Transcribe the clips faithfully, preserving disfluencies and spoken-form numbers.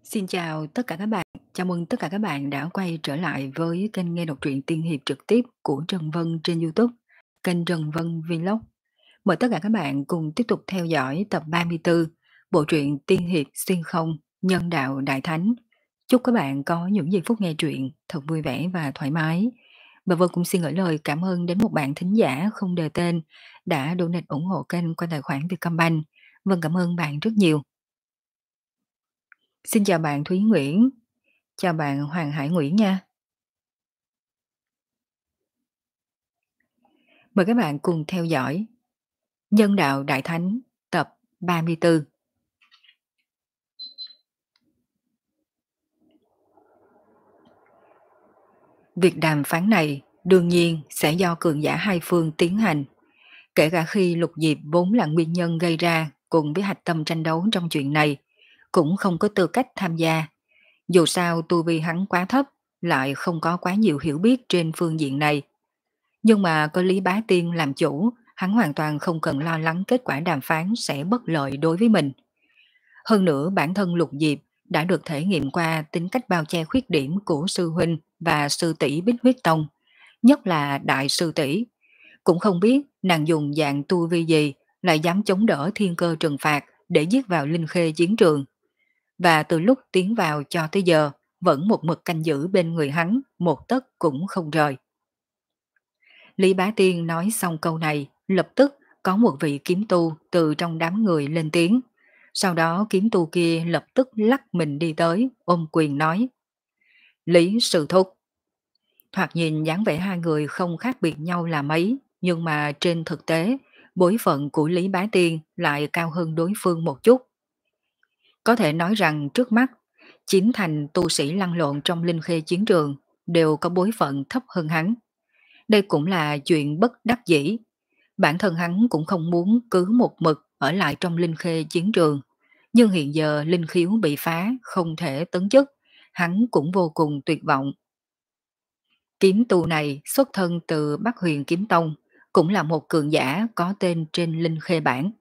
Xin chào tất cả các bạn, chào mừng tất cả các bạn đã quay trở lại với kênh nghe đọc truyện tiên hiệp trực tiếp của Trần Vân trên YouTube, kênh Trần Vân Vlog. Mời tất cả các bạn cùng tiếp tục theo dõi tập ba mươi tư, bộ truyện tiên hiệp xuyên không, nhân đạo đại thánh. Chúc các bạn có những giây phút nghe truyện thật vui vẻ và thoải mái. Và Vân cũng xin gửi lời cảm ơn đến một bạn thính giả không đề tên đã donate ủng hộ kênh qua tài khoản Vietcombank. Vân cảm ơn bạn rất nhiều. Xin chào bạn Thúy Nguyễn, chào bạn Hoàng Hải Nguyễn nha. Mời các bạn cùng theo dõi Nhân đạo Đại Thánh tập ba mươi tư. Việc đàm phán này đương nhiên sẽ do cường giả hai phương tiến hành, kể cả khi Lục Diệp vốn là nguyên nhân gây ra cùng với hạch tâm tranh đấu trong chuyện này, cũng không có tư cách tham gia. Dù sao tu vi hắn quá thấp, lại không có quá nhiều hiểu biết trên phương diện này. Nhưng mà có Lý Bá Tiên làm chủ, hắn hoàn toàn không cần lo lắng kết quả đàm phán sẽ bất lợi đối với mình. Hơn nữa bản thân Lục Diệp đã được thể nghiệm qua tính cách bao che khuyết điểm của sư huynh và sư tỷ Bích Huyết Tông, nhất là đại sư tỷ. Cũng không biết nàng dùng dạng tu vi gì lại dám chống đỡ thiên cơ trừng phạt để giết vào Linh Khê chiến trường. Và từ lúc tiến vào cho tới giờ vẫn một mực canh giữ bên người hắn, một tấc cũng không rời. Lý Bá Tiên nói xong câu này, lập tức có một vị kiếm tu từ trong đám người lên tiếng. Sau đó kiếm tu kia lập tức lắc mình đi tới, ôm quyền nói: Lý Sư Thúc. Thoạt nhìn dáng vẻ hai người không khác biệt nhau là mấy, nhưng mà trên thực tế, bối phận của Lý Bá Tiên lại cao hơn đối phương một chút. Có thể nói rằng trước mắt, chín thành tu sĩ lăn lộn trong Linh Khê chiến trường đều có bối phận thấp hơn hắn. Đây cũng là chuyện bất đắc dĩ. Bản thân hắn cũng không muốn cứ một mực ở lại trong Linh Khê chiến trường. Nhưng hiện giờ Linh Khiếu bị phá, không thể tấn chức. Hắn cũng vô cùng tuyệt vọng. Kiếm tu này xuất thân từ Bắc Huyền Kiếm Tông, cũng là một cường giả có tên trên Linh Khê bản.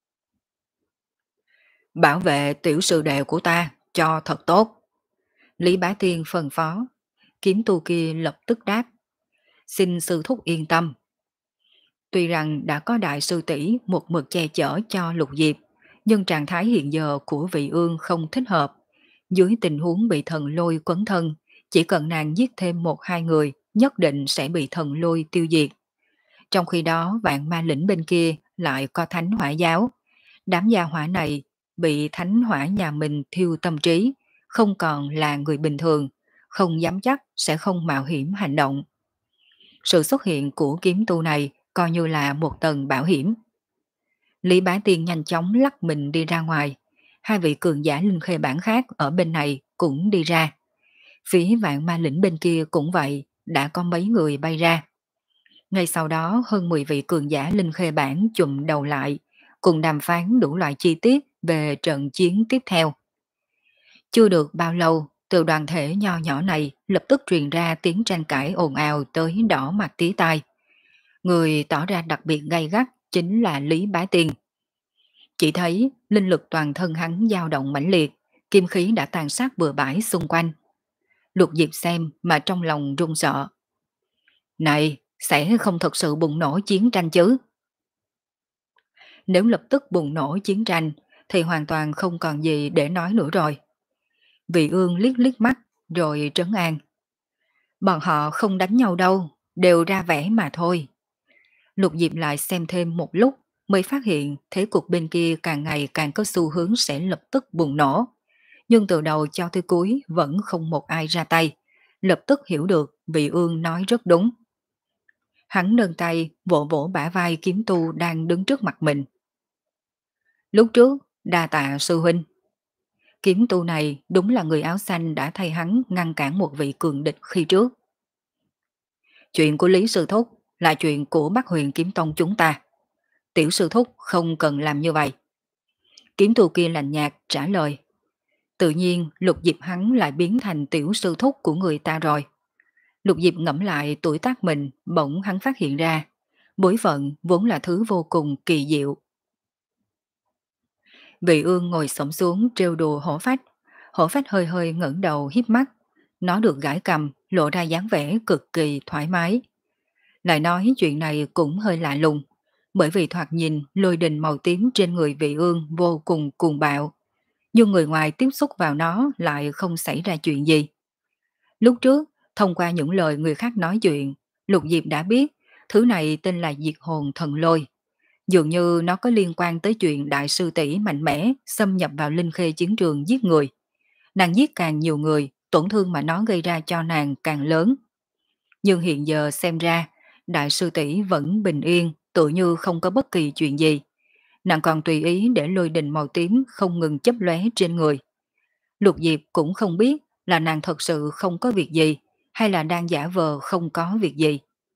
Bảo vệ tiểu sư đệ của ta, cho thật tốt. Lý Bá Tiên phân phó. Kiếm tu kia lập tức đáp: Xin sư thúc yên tâm. Tuy rằng đã có đại sư tỷ một mực che chở cho Lục Diệp, nhưng trạng thái hiện giờ của vị ương không thích hợp. Dưới tình huống bị thần lôi quấn thân, chỉ cần nàng giết thêm một hai người, nhất định sẽ bị thần lôi tiêu diệt. Trong khi đó vạn ma lĩnh bên kia lại có thánh hỏa giáo. Đám gia hỏa này bị thánh hỏa nhà mình thiêu tâm trí, không còn là người bình thường, không dám chắc sẽ không mạo hiểm hành động. Sự xuất hiện của kiếm tu này coi như là một tầng bảo hiểm. Lý Bá Tiên nhanh chóng lắc mình đi ra ngoài. Hai vị cường giả Linh Khê bản khác ở bên này cũng đi ra. Phía vạn ma lĩnh bên kia cũng vậy, đã có mấy người bay ra. Ngay sau đó hơn mười vị cường giả Linh Khê bản chùm đầu lại, cùng đàm phán đủ loại chi tiết về trận chiến tiếp theo. Chưa được bao lâu, từ đoàn thể nho nhỏ này lập tức truyền ra tiếng tranh cãi ồn ào tới đỏ mặt tía tai. Người tỏ ra đặc biệt gay gắt chính là Lý Bá Tiên. Chỉ thấy linh lực toàn thân hắn dao động mãnh liệt, kim khí đã tàn sát bừa bãi xung quanh. Lục Diệp xem mà trong lòng run sợ. Này, sẽ không thật sự bùng nổ chiến tranh chứ? Nếu lập tức bùng nổ chiến tranh thì hoàn toàn không còn gì để nói nữa rồi. Vị ương liếc liếc mắt rồi trấn an. Bọn họ không đánh nhau đâu, đều ra vẻ mà thôi. Lục Diệp lại xem thêm một lúc mới phát hiện thế cục bên kia càng ngày càng có xu hướng sẽ lập tức bùng nổ. Nhưng từ đầu cho tới cuối vẫn không một ai ra tay. Lập tức hiểu được vị ương nói rất đúng. Hắn nâng tay vỗ vỗ bả vai kiếm tu đang đứng trước mặt mình. Lúc trước, đa tạ sư huynh. Kiếm tu này đúng là người áo xanh đã thay hắn ngăn cản một vị cường địch khi trước. Chuyện của Lý Sư Thúc là chuyện của Bắc Huyền Kiếm Tông chúng ta. Tiểu sư thúc không cần làm như vậy. Kiếm tu kia lạnh nhạt trả lời. Tự nhiên Lục Diệp hắn lại biến thành tiểu sư thúc của người ta rồi. Lục Diệp ngẫm lại tuổi tác mình, bỗng hắn phát hiện ra. Bối phận vốn là thứ vô cùng kỳ diệu. Vị ương ngồi xổm xuống trêu đùa hổ phách. Hổ phách hơi hơi ngẩng đầu híp mắt, nó được gãi cầm, lộ ra dáng vẻ cực kỳ thoải mái. Lại nói chuyện này cũng hơi lạ lùng, bởi vì thoạt nhìn lôi đình màu tím trên người vị ương vô cùng cuồng bạo, nhưng người ngoài tiếp xúc vào nó lại không xảy ra chuyện gì. Lúc trước, thông qua những lời người khác nói chuyện, Lục Diệp đã biết thứ này tên là diệt hồn thần lôi. Dường như nó có liên quan tới chuyện đại sư tỷ mạnh mẽ xâm nhập vào linh khê chiến trường giết người. Nàng giết càng nhiều người, tổn thương mà nó gây ra cho nàng càng lớn. Nhưng hiện giờ xem ra, đại sư tỷ vẫn bình yên, tự như không có bất kỳ chuyện gì. Nàng còn tùy ý để lôi đình màu tím không ngừng chấp lóe trên người. Lục Diệp cũng không biết là nàng thật sự không có việc gì, hay là đang giả vờ không có việc gì.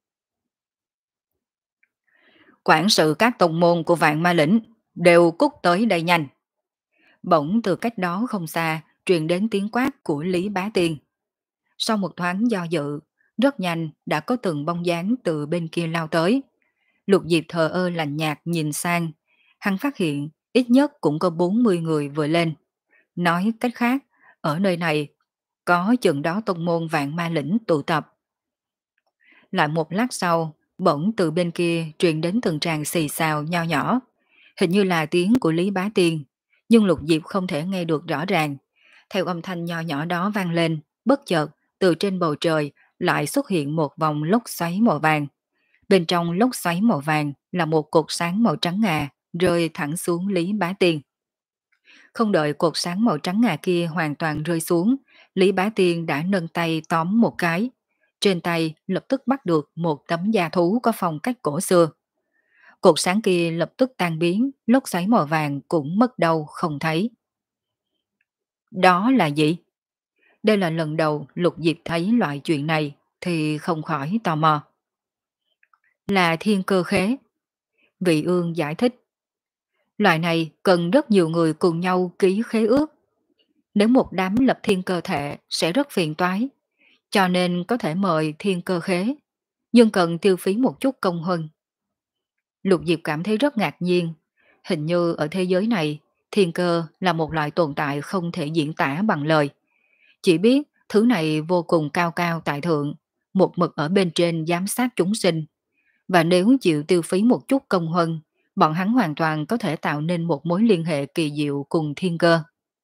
Quản sự các tông môn của Vạn Ma Lĩnh đều cút tới đây nhanh. Bỗng từ cách đó không xa truyền đến tiếng quát của Lý Bá Tiên. Sau một thoáng do dự, rất nhanh đã có từng bóng dáng từ bên kia lao tới. Lục Diệp thờ ơ lạnh nhạt nhìn sang, hắn phát hiện ít nhất cũng có bốn mươi người vừa lên. Nói cách khác, ở nơi này có chừng đó tông môn Vạn Ma Lĩnh tụ tập. Lại một lát sau, bỗng từ bên kia truyền đến từng tràng xì xào nho nhỏ. Hình như là tiếng của Lý Bá Tiên, nhưng Lục Diệp không thể nghe được rõ ràng. Theo âm thanh nho nhỏ đó vang lên, bất chợt, từ trên bầu trời lại xuất hiện một vòng lốc xoáy màu vàng. Bên trong lốc xoáy màu vàng là một cột sáng màu trắng ngà rơi thẳng xuống Lý Bá Tiên. Không đợi cột sáng màu trắng ngà kia hoàn toàn rơi xuống, Lý Bá Tiên đã nâng tay tóm một cái. Trên tay lập tức bắt được một tấm da thú có phong cách cổ xưa. Cột sáng kia lập tức tan biến, lốc xoáy màu vàng cũng mất đâu không thấy. Đó là gì? Đây là lần đầu Lục Diệp thấy loại chuyện này thì không khỏi tò mò. Là thiên cơ khế. Vị ương giải thích. Loại này cần rất nhiều người cùng nhau ký khế ước. Nếu một đám lập thiên cơ thể sẽ rất phiền toái, cho nên có thể mời thiên cơ khế, nhưng cần tiêu phí một chút công hơn. Lục Diệp cảm thấy rất ngạc nhiên. Hình như ở thế giới này, thiên cơ là một loại tồn tại không thể diễn tả bằng lời. Chỉ biết thứ này vô cùng cao cao tại thượng, một mực ở bên trên giám sát chúng sinh. Và nếu chịu tiêu phí một chút công huân, bọn hắn hoàn toàn có thể tạo nên một mối liên hệ kỳ diệu cùng thiên cơ.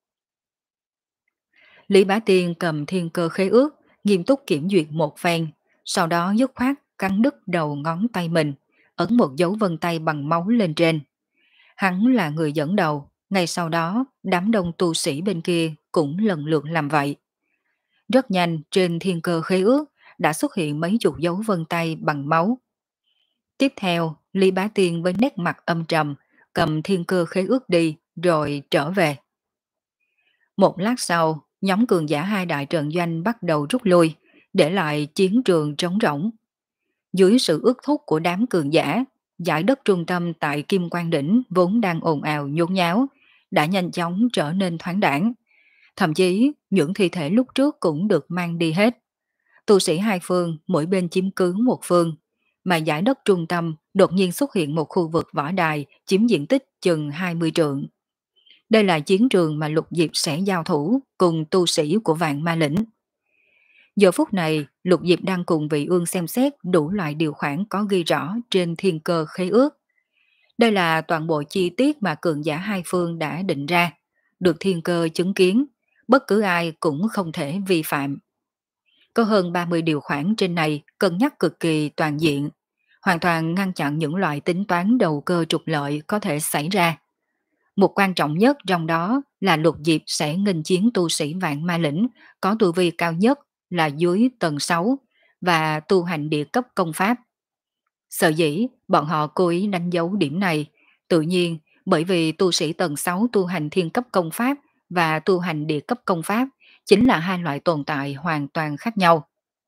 Lý Bá Tiên cầm thiên cơ khế ước, nghiêm túc kiểm duyệt một phen, sau đó dứt khoát cắn đứt đầu ngón tay mình, ấn một dấu vân tay bằng máu lên trên. Hắn là người dẫn đầu, ngay sau đó đám đông tu sĩ bên kia cũng lần lượt làm vậy. Rất nhanh trên thiên cơ khế ước đã xuất hiện mấy chục dấu vân tay bằng máu. Tiếp theo, Lý Bá Tiên với nét mặt âm trầm, cầm thiên cơ khế ước đi rồi trở về. Một lát sau, nhóm cường giả hai đại trận doanh bắt đầu rút lui, để lại chiến trường trống rỗng. Dưới sự ước thúc của đám cường giả, giải đất trung tâm tại Kim Quang Đỉnh vốn đang ồn ào nhốn nháo, đã nhanh chóng trở nên thoáng đãng. Thậm chí, những thi thể lúc trước cũng được mang đi hết. Tu sĩ hai phương, mỗi bên chiếm cứ một phương, mà giải đất trung tâm đột nhiên xuất hiện một khu vực võ đài chiếm diện tích chừng hai mươi trượng. Đây là chiến trường mà Lục Diệp sẽ giao thủ cùng tu sĩ của Vạn Ma Lĩnh. Giờ phút này, Lục Diệp đang cùng Vị Ương xem xét đủ loại điều khoản có ghi rõ trên thiên cơ khế ước. Đây là toàn bộ chi tiết mà cường giả hai phương đã định ra, được thiên cơ chứng kiến, bất cứ ai cũng không thể vi phạm. Có hơn ba mươi điều khoản trên này cân nhắc cực kỳ toàn diện, hoàn toàn ngăn chặn những loại tính toán đầu cơ trục lợi có thể xảy ra. Một quan trọng nhất trong đó là Lục Diệp sẽ nghênh chiến tu sĩ Vạn Ma Lĩnh có tu vi cao nhất là dưới tầng sáu và tu hành địa cấp công pháp. Sở dĩ bọn họ cố ý đánh dấu điểm này, tự nhiên bởi vì tu sĩ tầng sáu tu hành thiên cấp công pháp và tu hành địa cấp công pháp chính là hai loại tồn tại hoàn toàn khác nhau.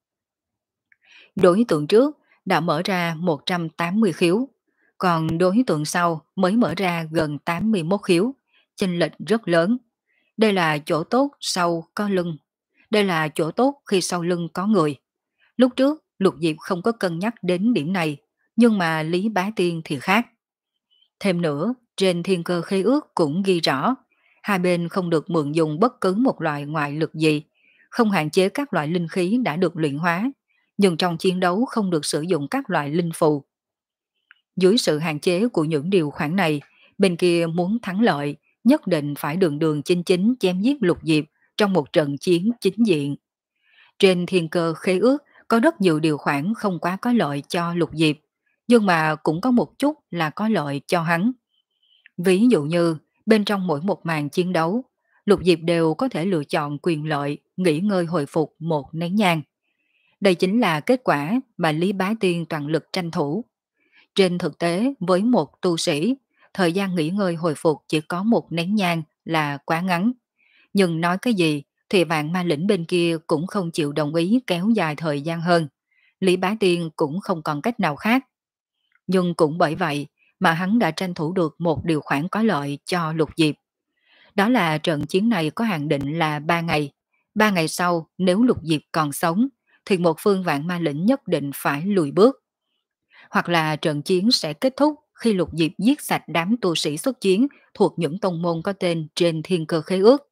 Đối tượng trước đã mở ra một trăm tám mươi khiếu, còn đối tượng sau mới mở ra gần tám mươi mốt khiếu, chênh lệch rất lớn. Đây là chỗ tốt sau có lưng, đây là chỗ tốt khi sau lưng có người. Lúc trước Lục Diệp không có cân nhắc đến điểm này, nhưng mà Lý Bá Tiên thì khác. Thêm nữa, trên thiên cơ khế ước cũng ghi rõ, Hai bên không được mượn dùng bất cứ một loại ngoại lực gì, không hạn chế các loại linh khí đã được luyện hóa, nhưng trong chiến đấu không được sử dụng các loại linh phù. Dưới sự hạn chế của những điều khoản này, bên kia muốn thắng lợi, nhất định phải đường đường chính chính chém giết Lục Diệp trong một trận chiến chính diện. Trên thiên cơ khế ước có rất nhiều điều khoản không quá có lợi cho Lục Diệp, nhưng mà cũng có một chút là có lợi cho hắn. Ví dụ như, bên trong mỗi một màn chiến đấu, Lục Diệp đều có thể lựa chọn quyền lợi, nghỉ ngơi hồi phục một nén nhang. Đây chính là kết quả mà Lý Bá Tiên toàn lực tranh thủ. Trên thực tế, với một tu sĩ, thời gian nghỉ ngơi hồi phục chỉ có một nén nhang là quá ngắn. Nhưng nói cái gì thì vạn ma lĩnh bên kia cũng không chịu đồng ý kéo dài thời gian hơn. Lý Bá Tiên cũng không còn cách nào khác. Nhưng cũng bởi vậy mà hắn đã tranh thủ được một điều khoản có lợi cho Lục Diệp. Đó là trận chiến này có hạn định là ba ngày. Ba ngày sau, nếu Lục Diệp còn sống, thì một phương vạn ma lĩnh nhất định phải lùi bước. Hoặc là trận chiến sẽ kết thúc khi Lục Diệp giết sạch đám tu sĩ xuất chiến thuộc những tông môn có tên trên thiên cơ khế ước.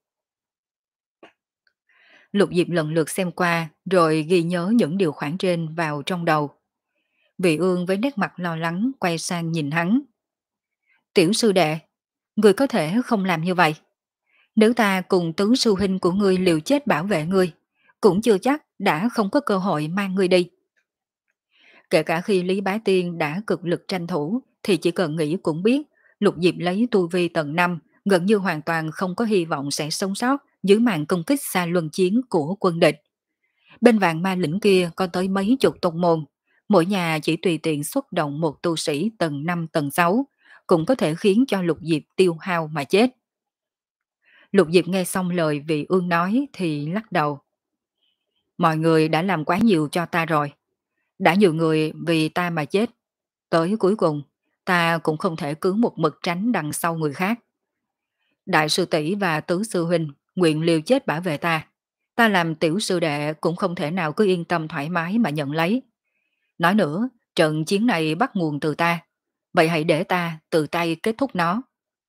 Lục Diệp lần lượt xem qua rồi ghi nhớ những điều khoản trên vào trong đầu. Vị Ương với nét mặt lo lắng quay sang nhìn hắn. Tiểu sư đệ, người có thể không làm như vậy. Nếu ta cùng tứ sư huynh của ngươi liều chết bảo vệ ngươi, cũng chưa chắc đã không có cơ hội mang ngươi đi. Kể cả khi Lý Bá Tiên đã cực lực tranh thủ, thì chỉ cần nghĩ cũng biết, Lục Diệp lấy tu vi tầng năm, gần như hoàn toàn không có hy vọng sẽ sống sót dưới màn công kích xa luân chiến của quân địch. Bên vạn ma lĩnh kia có tới mấy chục tông môn, mỗi nhà chỉ tùy tiện xuất động một tu sĩ tầng năm tầng sáu, cũng có thể khiến cho Lục Diệp tiêu hao mà chết. Lục Diệp nghe xong lời vị Ương nói thì lắc đầu. Mọi người đã làm quá nhiều cho ta rồi. Đã nhiều người vì ta mà chết. Tới cuối cùng, ta cũng không thể cứ một mực tránh đằng sau người khác. Đại sư tỷ và tứ sư huynh nguyện liều chết bảo vệ ta. Ta làm tiểu sư đệ cũng không thể nào cứ yên tâm thoải mái mà nhận lấy. Nói nữa, trận chiến này bắt nguồn từ ta. Vậy hãy để ta tự tay kết thúc nó.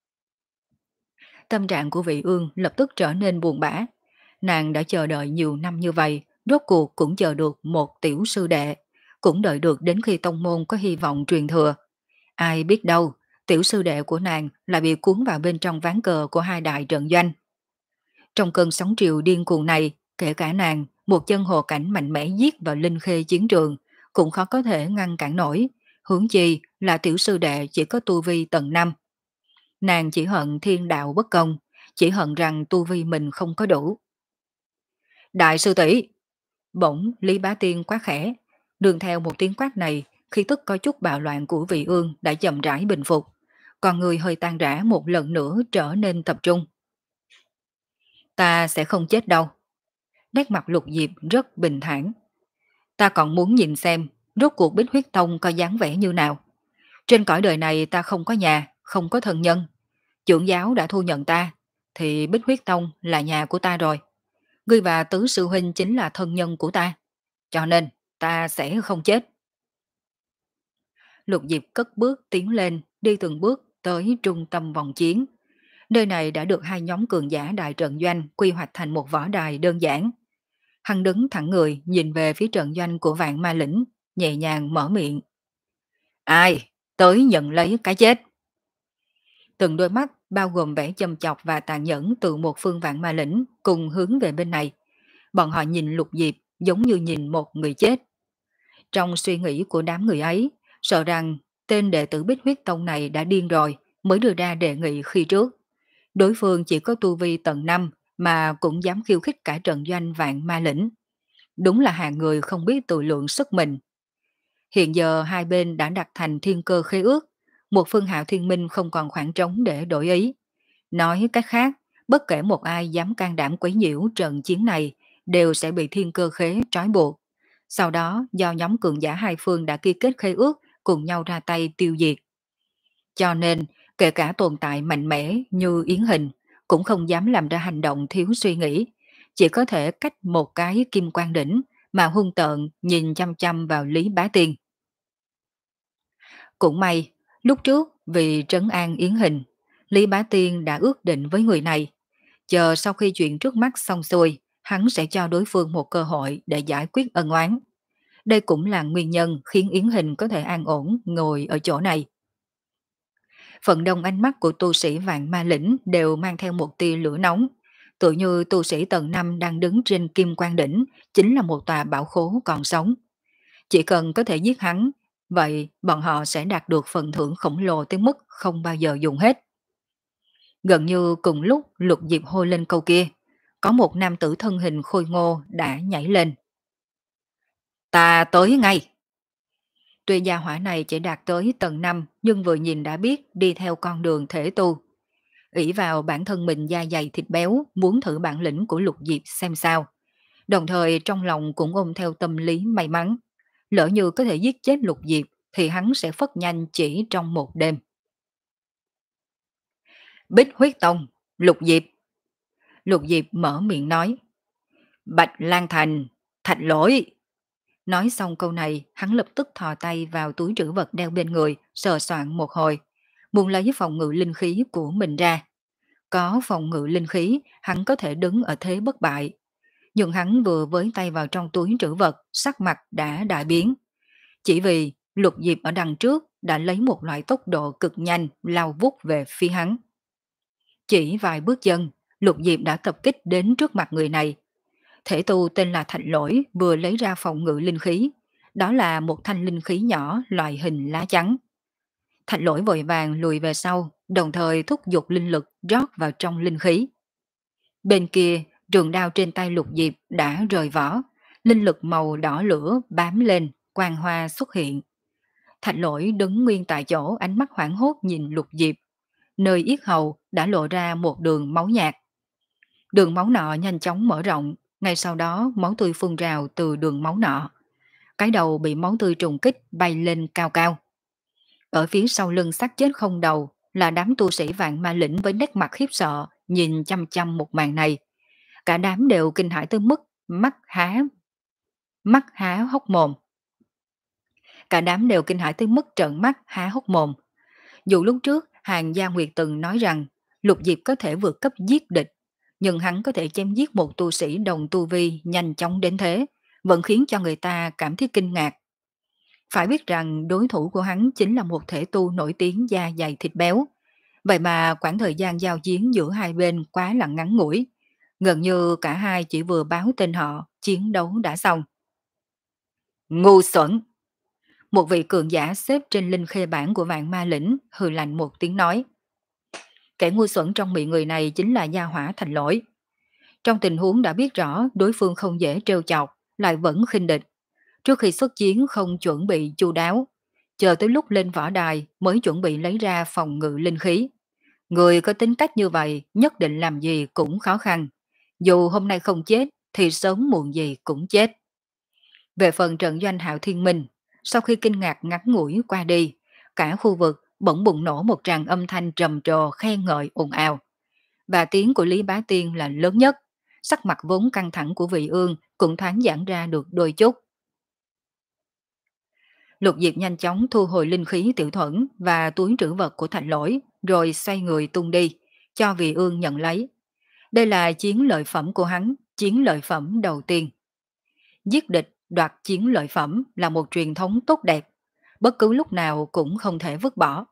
Tâm trạng của vị Ương lập tức trở nên buồn bã. Nàng đã chờ đợi nhiều năm như vậy, rốt cuộc cũng chờ được một tiểu sư đệ, cũng đợi được đến khi tông môn có hy vọng truyền thừa. Ai biết đâu, tiểu sư đệ của nàng lại bị cuốn vào bên trong ván cờ của hai đại trận doanh. Trong cơn sóng triều điên cuồng này, kể cả nàng, một chân hồ cảnh mạnh mẽ giết vào linh khê chiến trường, cũng khó có thể ngăn cản nổi, huống chi là tiểu sư đệ chỉ có tu vi tầng năm. Nàng chỉ hận thiên đạo bất công, chỉ hận rằng tu vi mình không có đủ. Đại sư tỷ! Bỗng Lý Bá Tiên quá khẽ, đường theo một tiếng quát này, khi tức có chút bạo loạn của vị Ương đã chậm rãi bình phục, còn người hơi tan rã một lần nữa trở nên tập trung. Ta sẽ không chết đâu. Nét mặt Lục Diệp rất bình thản. Ta còn muốn nhìn xem rốt cuộc Bích Huyết Tông có dáng vẻ như nào. Trên cõi đời này ta không có nhà, không có thân nhân. Trưởng giáo đã thu nhận ta, thì Bích Huyết Tông là nhà của ta rồi. Ngươi và tứ sư huynh chính là thân nhân của ta. Cho nên, ta sẽ không chết. Lục Diệp cất bước tiến lên, đi từng bước tới trung tâm vòng chiến. Nơi này đã được hai nhóm cường giả đại trận doanh quy hoạch thành một võ đài đơn giản. Hắn đứng thẳng người nhìn về phía trận doanh của vạn ma lĩnh, nhẹ nhàng mở miệng. Ai? Tới nhận lấy cái chết. Từng đôi mắt bao gồm vẻ châm chọc và tàn nhẫn từ một phương vạn ma lĩnh cùng hướng về bên này. Bọn họ nhìn Lục Diệp giống như nhìn một người chết. Trong suy nghĩ của đám người ấy, sợ rằng tên đệ tử Bích Huyết Tông này đã điên rồi mới đưa ra đề nghị khi trước. Đối phương chỉ có tu vi tầng năm mà cũng dám khiêu khích cả trận doanh vạn ma lĩnh. Đúng là hàng người không biết tự lượng sức mình. Hiện giờ hai bên đã đặt thành thiên cơ khế ước, một phương Hạo Thiên Minh không còn khoảng trống để đổi ý. Nói cách khác, bất kể một ai dám can đảm quấy nhiễu trận chiến này đều sẽ bị thiên cơ khế trói buộc. Sau đó do nhóm cường giả hai phương đã ký kết khế ước cùng nhau ra tay tiêu diệt. Cho nên, kể cả tồn tại mạnh mẽ như Yến Hình cũng không dám làm ra hành động thiếu suy nghĩ, chỉ có thể cách một cái kim quan đỉnh mà hung tợn nhìn chăm chăm vào Lý Bá Tiên. Cũng may, lúc trước vì trấn an Yến Hình, Lý Bá Tiên đã ước định với người này, chờ sau khi chuyện trước mắt xong xuôi, hắn sẽ cho đối phương một cơ hội để giải quyết ân oán. Đây cũng là nguyên nhân khiến Yến Hình có thể an ổn ngồi ở chỗ này. Phần đông ánh mắt của tu sĩ Vạn Ma Lĩnh đều mang theo một tia lửa nóng. Tự như tu sĩ tầng năm đang đứng trên Kim Quan Đỉnh chính là một tòa bảo khố còn sống. Chỉ cần có thể giết hắn, vậy bọn họ sẽ đạt được phần thưởng khổng lồ tới mức không bao giờ dùng hết. Gần như cùng lúc Lục Diệp hô lên câu kia, có một nam tử thân hình khôi ngô đã nhảy lên. Ta tới ngay! Tuy gia hỏa này chỉ đạt tới tầng năm nhưng vừa nhìn đã biết đi theo con đường thể tu. ỷ vào bản thân mình da dày thịt béo muốn thử bản lĩnh của Lục Diệp xem sao. Đồng thời trong lòng cũng ôm theo tâm lý may mắn. Lỡ như có thể giết chết Lục Diệp thì hắn sẽ phất nhanh chỉ trong một đêm. Bích huyết tông, Lục Diệp. Lục Diệp mở miệng nói. Bạch Lan Thành, Thạch Lỗi. Nói xong câu này, hắn lập tức thò tay vào túi trữ vật đeo bên người, sờ soạn một hồi, muốn lấy phòng ngự linh khí của mình ra. Có phòng ngự linh khí, hắn có thể đứng ở thế bất bại. Nhưng hắn vừa với tay vào trong túi trữ vật, sắc mặt đã đại biến. Chỉ vì Lục Diệp ở đằng trước đã lấy một loại tốc độ cực nhanh lao vút về phía hắn. Chỉ vài bước chân, Lục Diệp đã tập kích đến trước mặt người này. Thể tu tên là Thạch Lỗi vừa lấy ra phòng ngự linh khí. Đó là một thanh linh khí nhỏ loại hình lá trắng. Thạch Lỗi vội vàng lùi về sau, đồng thời thúc giục linh lực rót vào trong linh khí. Bên kia, trường đao trên tay Lục Diệp đã rời vỏ, linh lực màu đỏ lửa bám lên, quang hoa xuất hiện. Thạch Lỗi đứng nguyên tại chỗ, ánh mắt hoảng hốt nhìn Lục Diệp. Nơi yết hầu đã lộ ra một đường máu nhạt. Đường máu nọ nhanh chóng mở rộng, ngay sau đó máu tươi phun rào từ đường máu nọ. Cái đầu bị máu tươi trùng kích bay lên cao cao. Ở phía sau lưng xác chết không đầu là đám tu sĩ Vạn Ma Lĩnh với nét mặt khiếp sợ nhìn chăm chăm một màn này. Cả đám đều kinh hãi tới mức mắt há mắt há hốc mồm. Cả đám đều kinh hãi tới mức trợn mắt há hốc mồm. Dù lúc trước Hàng Gia Nguyệt từng nói rằng Lục Diệp có thể vượt cấp giết địch, nhưng hắn có thể chém giết một tu sĩ đồng tu vi nhanh chóng đến thế, vẫn khiến cho người ta cảm thấy kinh ngạc. Phải biết rằng đối thủ của hắn chính là một thể tu nổi tiếng da dày thịt béo. Vậy mà quãng thời gian giao chiến giữa hai bên quá là ngắn ngủi. Gần như cả hai chỉ vừa báo tên họ, chiến đấu đã xong. Ngu xuẩn! Một vị cường giả xếp trên linh khê bản của Vạn Ma Lĩnh hừ lạnh một tiếng nói. Kẻ ngu xuẩn trong miệng người này chính là Gia Hỏa Thành Lỗi. Trong tình huống đã biết rõ đối phương không dễ trêu chọc, lại vẫn khinh địch. Trước khi xuất chiến không chuẩn bị chu đáo, chờ tới lúc lên võ đài mới chuẩn bị lấy ra phòng ngự linh khí. Người có tính cách như vậy nhất định làm gì cũng khó khăn. Dù hôm nay không chết thì sớm muộn gì cũng chết. Về phần trận doanh Hạo Thiên Minh, sau khi kinh ngạc ngắn ngủi qua đi, cả khu vực bỗng bùng nổ một tràng âm thanh trầm trồ khen ngợi ồn ào. Và tiếng của Lý Bá Tiên là lớn nhất, sắc mặt vốn căng thẳng của Vị Ương cũng thoáng giãn ra được đôi chút. Lục Diệp nhanh chóng thu hồi linh khí tiểu thuẫn và túi trữ vật của Thạch Lỗi, rồi xoay người tung đi, cho Vị Ương nhận lấy. Đây là chiến lợi phẩm của hắn, chiến lợi phẩm đầu tiên. Giết địch, đoạt chiến lợi phẩm là một truyền thống tốt đẹp, bất cứ lúc nào cũng không thể vứt bỏ.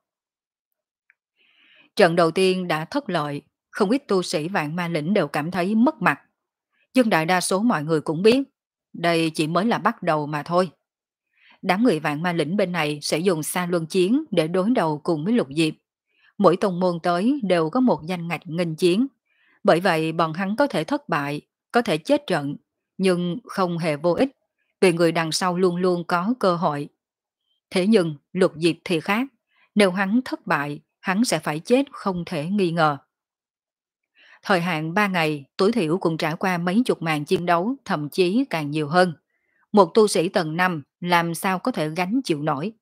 Trận đầu tiên đã thất lợi, không ít tu sĩ Vạn Ma Lĩnh đều cảm thấy mất mặt. Nhưng đại đa số mọi người cũng biết, đây chỉ mới là bắt đầu mà thôi. Đám người Vạn Ma Lĩnh bên này sẽ dùng xa luân chiến để đối đầu cùng với Lục Diệp. Mỗi tông môn tới đều có một danh ngạch nghênh chiến. Bởi vậy bọn hắn có thể thất bại, có thể chết trận, nhưng không hề vô ích, vì người đằng sau luôn luôn có cơ hội. Thế nhưng Lục Diệp thì khác, nếu hắn thất bại, hắn sẽ phải chết không thể nghi ngờ. Thời hạn ba ngày, tối thiểu cũng trải qua mấy chục màn chiến đấu, thậm chí càng nhiều hơn. Một tu sĩ tầng năm làm sao có thể gánh chịu nổi.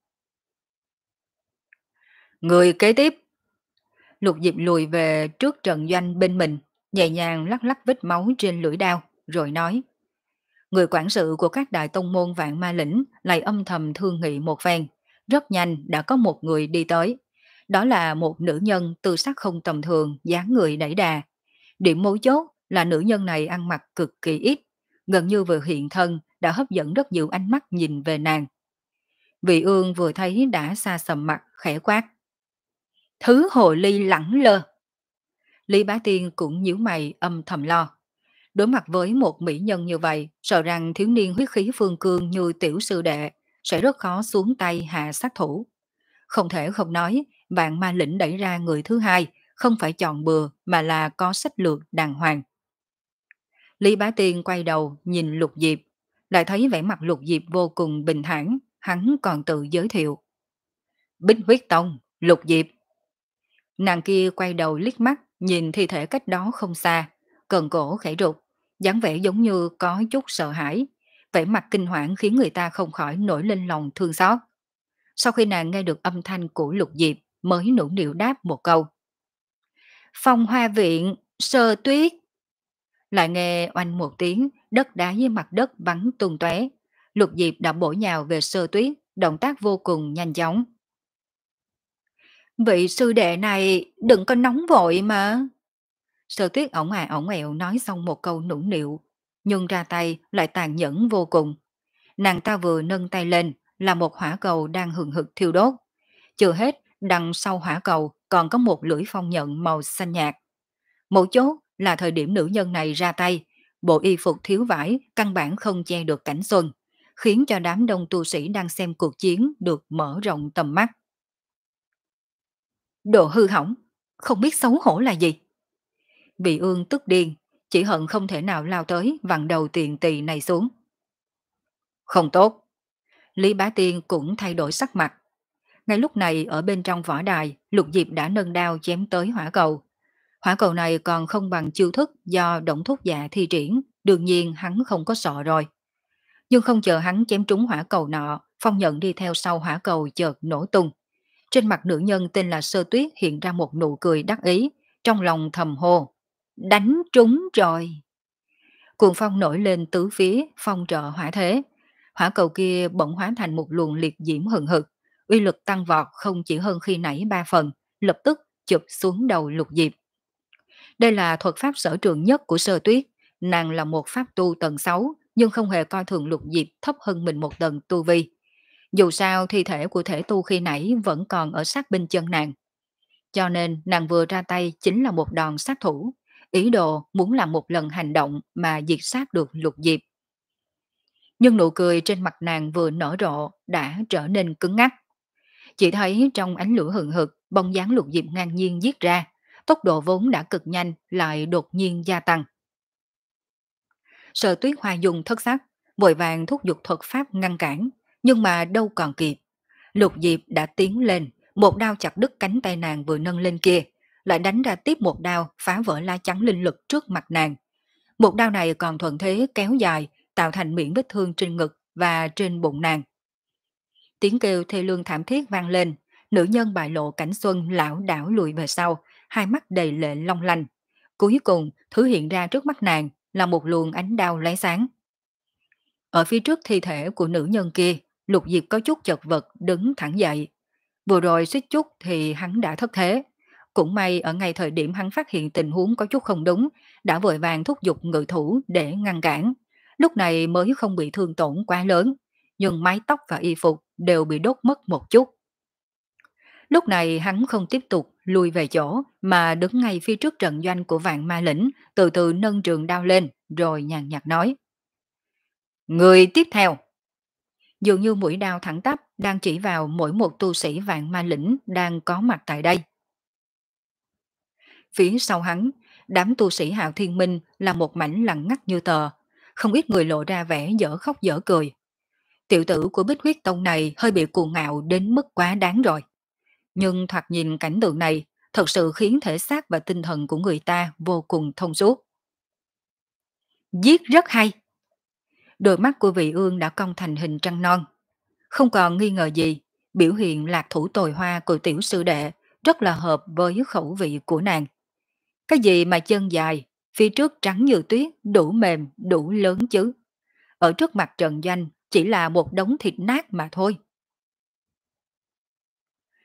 Người kế tiếp. Lục Diệp lùi về trước trận doanh bên mình, nhẹ nhàng lắc lắc vết máu trên lưỡi đao, rồi nói. Người quản sự của các đại tông môn Vạn Ma Lĩnh lại âm thầm thương nghị một phen, rất nhanh đã có một người đi tới. Đó là một nữ nhân tư sắc không tầm thường, dáng người đẩy đà. Điểm mấu chốt là nữ nhân này ăn mặc cực kỳ ít, gần như vừa hiện thân đã hấp dẫn rất nhiều ánh mắt nhìn về nàng. Vị ương vừa thấy đã xa sầm mặt, khẽ quát. Thứ hồ ly lẳng lơ. Lý Bá Tiên cũng nhíu mày âm thầm lo. Đối mặt với một mỹ nhân như vậy, sợ rằng thiếu niên huyết khí phương cương như tiểu sư đệ sẽ rất khó xuống tay hạ sát thủ. Không thể không nói, vạn ma lĩnh đẩy ra người thứ hai, không phải chọn bừa mà là có sách lược đàng hoàng. Lý Bá Tiên quay đầu nhìn Lục Diệp, lại thấy vẻ mặt Lục Diệp vô cùng bình thản, hắn còn tự giới thiệu. Bích huyết tông, Lục Diệp. Nàng kia quay đầu liếc mắt, nhìn thi thể cách đó không xa, cần cổ khẽ rụt, dáng vẻ giống như có chút sợ hãi, vẻ mặt kinh hoảng khiến người ta không khỏi nổi lên lòng thương xót. Sau khi nàng nghe được âm thanh của Lục Diệp, mới nũng nịu đáp một câu. Phong hoa viện, sơ tuyết. Lại nghe oanh một tiếng, đất đá dưới mặt đất bắn tung tóe. Lục Diệp đã bổ nhào về sơ tuyết, động tác vô cùng nhanh chóng. Vị sư đệ này đừng có nóng vội mà. Sơ tuyết ổng à ổng ẹo nói xong một câu nũng nịu, nhưng ra tay lại tàn nhẫn vô cùng. Nàng ta vừa nâng tay lên là một hỏa cầu đang hừng hực thiêu đốt. Chưa hết, đằng sau hỏa cầu còn có một lưỡi phong nhận màu xanh nhạt. Một chốt là thời điểm nữ nhân này ra tay, bộ y phục thiếu vải căn bản không che được cảnh xuân, khiến cho đám đông tu sĩ đang xem cuộc chiến được mở rộng tầm mắt. Đồ hư hỏng, không biết xấu hổ là gì. Vị ương tức điên, chỉ hận không thể nào lao tới vặn đầu tiền tỳ này xuống. Không tốt. Lý Bá Tiên cũng thay đổi sắc mặt. Ngay lúc này ở bên trong võ đài, Lục Diệp đã nâng đao chém tới hỏa cầu. Hỏa cầu này còn không bằng chiêu thức do Động Thúc Dạ thi triển, đương nhiên hắn không có sợ rồi. Nhưng không chờ hắn chém trúng hỏa cầu nọ, phong nhận đi theo sau hỏa cầu chợt nổ tung. Trên mặt nữ nhân tên là Sơ Tuyết hiện ra một nụ cười đắc ý, trong lòng thầm hô. Đánh trúng rồi. Cuồng phong nổi lên tứ phía, phong trợ hỏa thế. Hỏa cầu kia bỗng hóa thành một luồng liệt diễm hừng hực, uy lực tăng vọt không chỉ hơn khi nãy ba phần, lập tức chụp xuống đầu Lục Diệp. Đây là thuật pháp sở trường nhất của Sơ Tuyết, nàng là một pháp tu tầng sáu, nhưng không hề coi thường Lục Diệp thấp hơn mình một tầng tu vi. Dù sao thi thể của thể tu khi nãy vẫn còn ở sát bên chân nàng. Cho nên nàng vừa ra tay chính là một đòn sát thủ, ý đồ muốn làm một lần hành động mà diệt sát được Lục Diệp. Nhưng nụ cười trên mặt nàng vừa nở rộ đã trở nên cứng ngắc. Chỉ thấy trong ánh lửa hừng hực, bóng dáng Lục Diệp ngang nhiên giết ra, tốc độ vốn đã cực nhanh lại đột nhiên gia tăng. Sở Tuyết Hoa dùng thất sắc, vội vàng thúc giục thuật pháp ngăn cản, nhưng mà đâu còn kịp. Lục Diệp đã tiến lên, một đao chặt đứt cánh tay nàng vừa nâng lên kia, lại đánh ra tiếp một đao phá vỡ la chắn linh lực trước mặt nàng. Một đao này còn thuận thế kéo dài, tạo thành miệng vết thương trên ngực và trên bụng nàng. Tiếng kêu thê lương thảm thiết vang lên, nữ nhân bại lộ cảnh xuân lão đảo lùi về sau, hai mắt đầy lệ long lanh. Cuối cùng, thứ hiện ra trước mắt nàng là một luồng ánh đao lóe sáng. Ở phía trước thi thể của nữ nhân kia, Lục Diệp có chút chật vật đứng thẳng dậy. Vừa rồi suýt chút thì hắn đã thất thế. Cũng may ở ngay thời điểm hắn phát hiện tình huống có chút không đúng, đã vội vàng thúc giục ngự thủ để ngăn cản. Lúc này mới không bị thương tổn quá lớn, nhưng mái tóc và y phục đều bị đốt mất một chút. Lúc này hắn không tiếp tục lui về chỗ mà đứng ngay phía trước trận doanh của vạn ma lĩnh, từ từ nâng trường đao lên rồi nhàn nhạt nói. Người tiếp theo. Dường như mũi đao thẳng tắp đang chỉ vào mỗi một tu sĩ vạn ma lĩnh đang có mặt tại đây. Phía sau hắn, đám tu sĩ Hạo Thiên Minh là một mảnh lặng ngắt như tờ, không ít người lộ ra vẻ dở khóc dở cười. Tiểu tử của Bích Huyết Tông này hơi bị cuồng ngạo đến mức quá đáng rồi. Nhưng thoạt nhìn cảnh tượng này thật sự khiến thể xác và tinh thần của người ta vô cùng thông suốt. Giết rất hay. Đôi mắt của vị ương đã cong thành hình trăng non. Không còn nghi ngờ gì, biểu hiện lạc thủ tồi hoa của tiểu sư đệ rất là hợp với khẩu vị của nàng. Cái gì mà chân dài, phía trước trắng như tuyết, đủ mềm, đủ lớn chứ. Ở trước mặt Trần Doanh chỉ là một đống thịt nát mà thôi.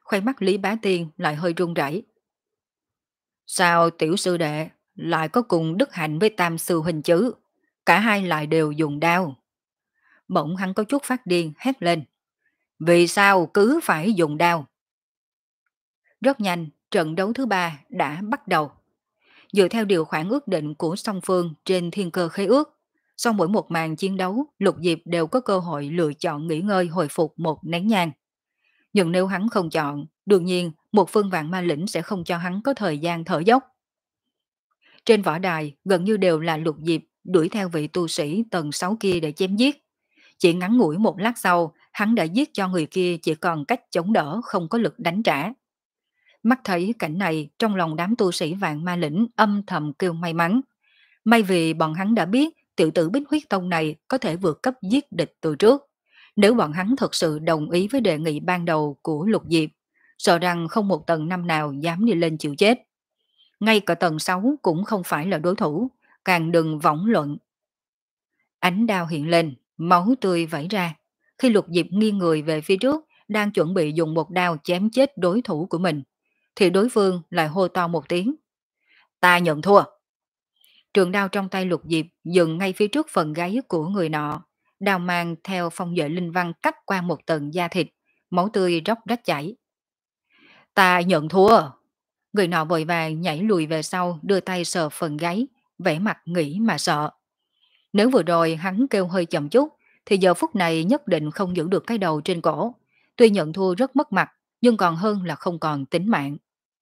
Khoai mắt Lý Bá Tiên lại hơi run rẩy. Sao tiểu sư đệ lại có cùng đức hạnh với tam sư huynh chứ? Cả hai lại đều dùng đao. Bỗng hắn có chút phát điên hét lên. Vì sao cứ phải dùng đao? Rất nhanh, trận đấu thứ ba đã bắt đầu. Dựa theo điều khoản ước định của song phương trên thiên cơ khế ước, sau mỗi một màn chiến đấu, Lục Diệp đều có cơ hội lựa chọn nghỉ ngơi hồi phục một nén nhang. Nhưng nếu hắn không chọn, đương nhiên một phương vạn ma lĩnh sẽ không cho hắn có thời gian thở dốc. Trên võ đài gần như đều là Lục Diệp đuổi theo vị tu sĩ tầng sáu kia để chém giết. Chỉ ngắn ngủi một lát sau, hắn đã giết cho người kia chỉ còn cách chống đỡ không có lực đánh trả. Mắt thấy cảnh này, trong lòng đám tu sĩ vạn ma lĩnh âm thầm kêu may mắn. May vì bọn hắn đã biết tiểu tử Bích Huyết Tông này có thể vượt cấp giết địch từ trước. Nếu bọn hắn thật sự đồng ý với đề nghị ban đầu của Lục Diệp, sợ rằng không một tầng năm nào dám đi lên chịu chết. Ngay cả tầng sáu cũng không phải là đối thủ, càng đừng võng luận. Ánh đao hiện lên, máu tươi vẩy ra. Khi Lục Diệp nghiêng người về phía trước, đang chuẩn bị dùng một đao chém chết đối thủ của mình, thì đối phương lại hô to một tiếng. Ta nhận thua. Trường đao trong tay Lục Diệp dừng ngay phía trước phần gáy của người nọ. Đao mang theo phong vệ linh văn cắt qua một tầng da thịt, máu tươi róc rách chảy. Ta nhận thua. Người nọ vội vàng nhảy lùi về sau, đưa tay sờ phần gáy, vẻ mặt nghĩ mà sợ. Nếu vừa rồi hắn kêu hơi chậm chút, thì giờ phút này nhất định không giữ được cái đầu trên cổ. Tuy nhận thua rất mất mặt, nhưng còn hơn là không còn tính mạng.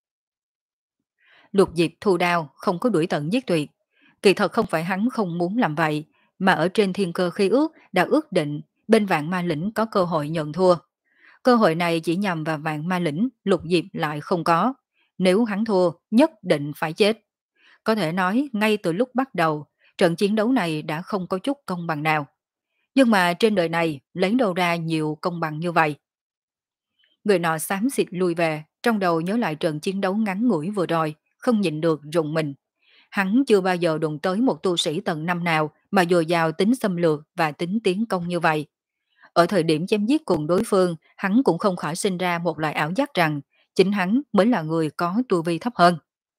Lục Diệp thu đao, không có đuổi tận giết tuyệt. Kỳ thật không phải hắn không muốn làm vậy, mà ở trên thiên cơ khi ước đã ước định bên vạn ma lĩnh có cơ hội nhận thua. Cơ hội này chỉ nhằm vào vạn ma lĩnh, Lục Diệp lại không có. Nếu hắn thua, nhất định phải chết. Có thể nói ngay từ lúc bắt đầu, trận chiến đấu này đã không có chút công bằng nào. Nhưng mà trên đời này lấy đâu ra nhiều công bằng như vậy. Người nọ xám xịt lui về, trong đầu nhớ lại trận chiến đấu ngắn ngủi vừa rồi, không nhịn được rùng mình. Hắn chưa bao giờ đụng tới một tu sĩ tầng năm nào mà dồi dào tính xâm lược và tính tiến công như vậy. Ở thời điểm chém giết cùng đối phương, hắn cũng không khỏi sinh ra một loại ảo giác rằng chính hắn mới là người có tu vi thấp hơn.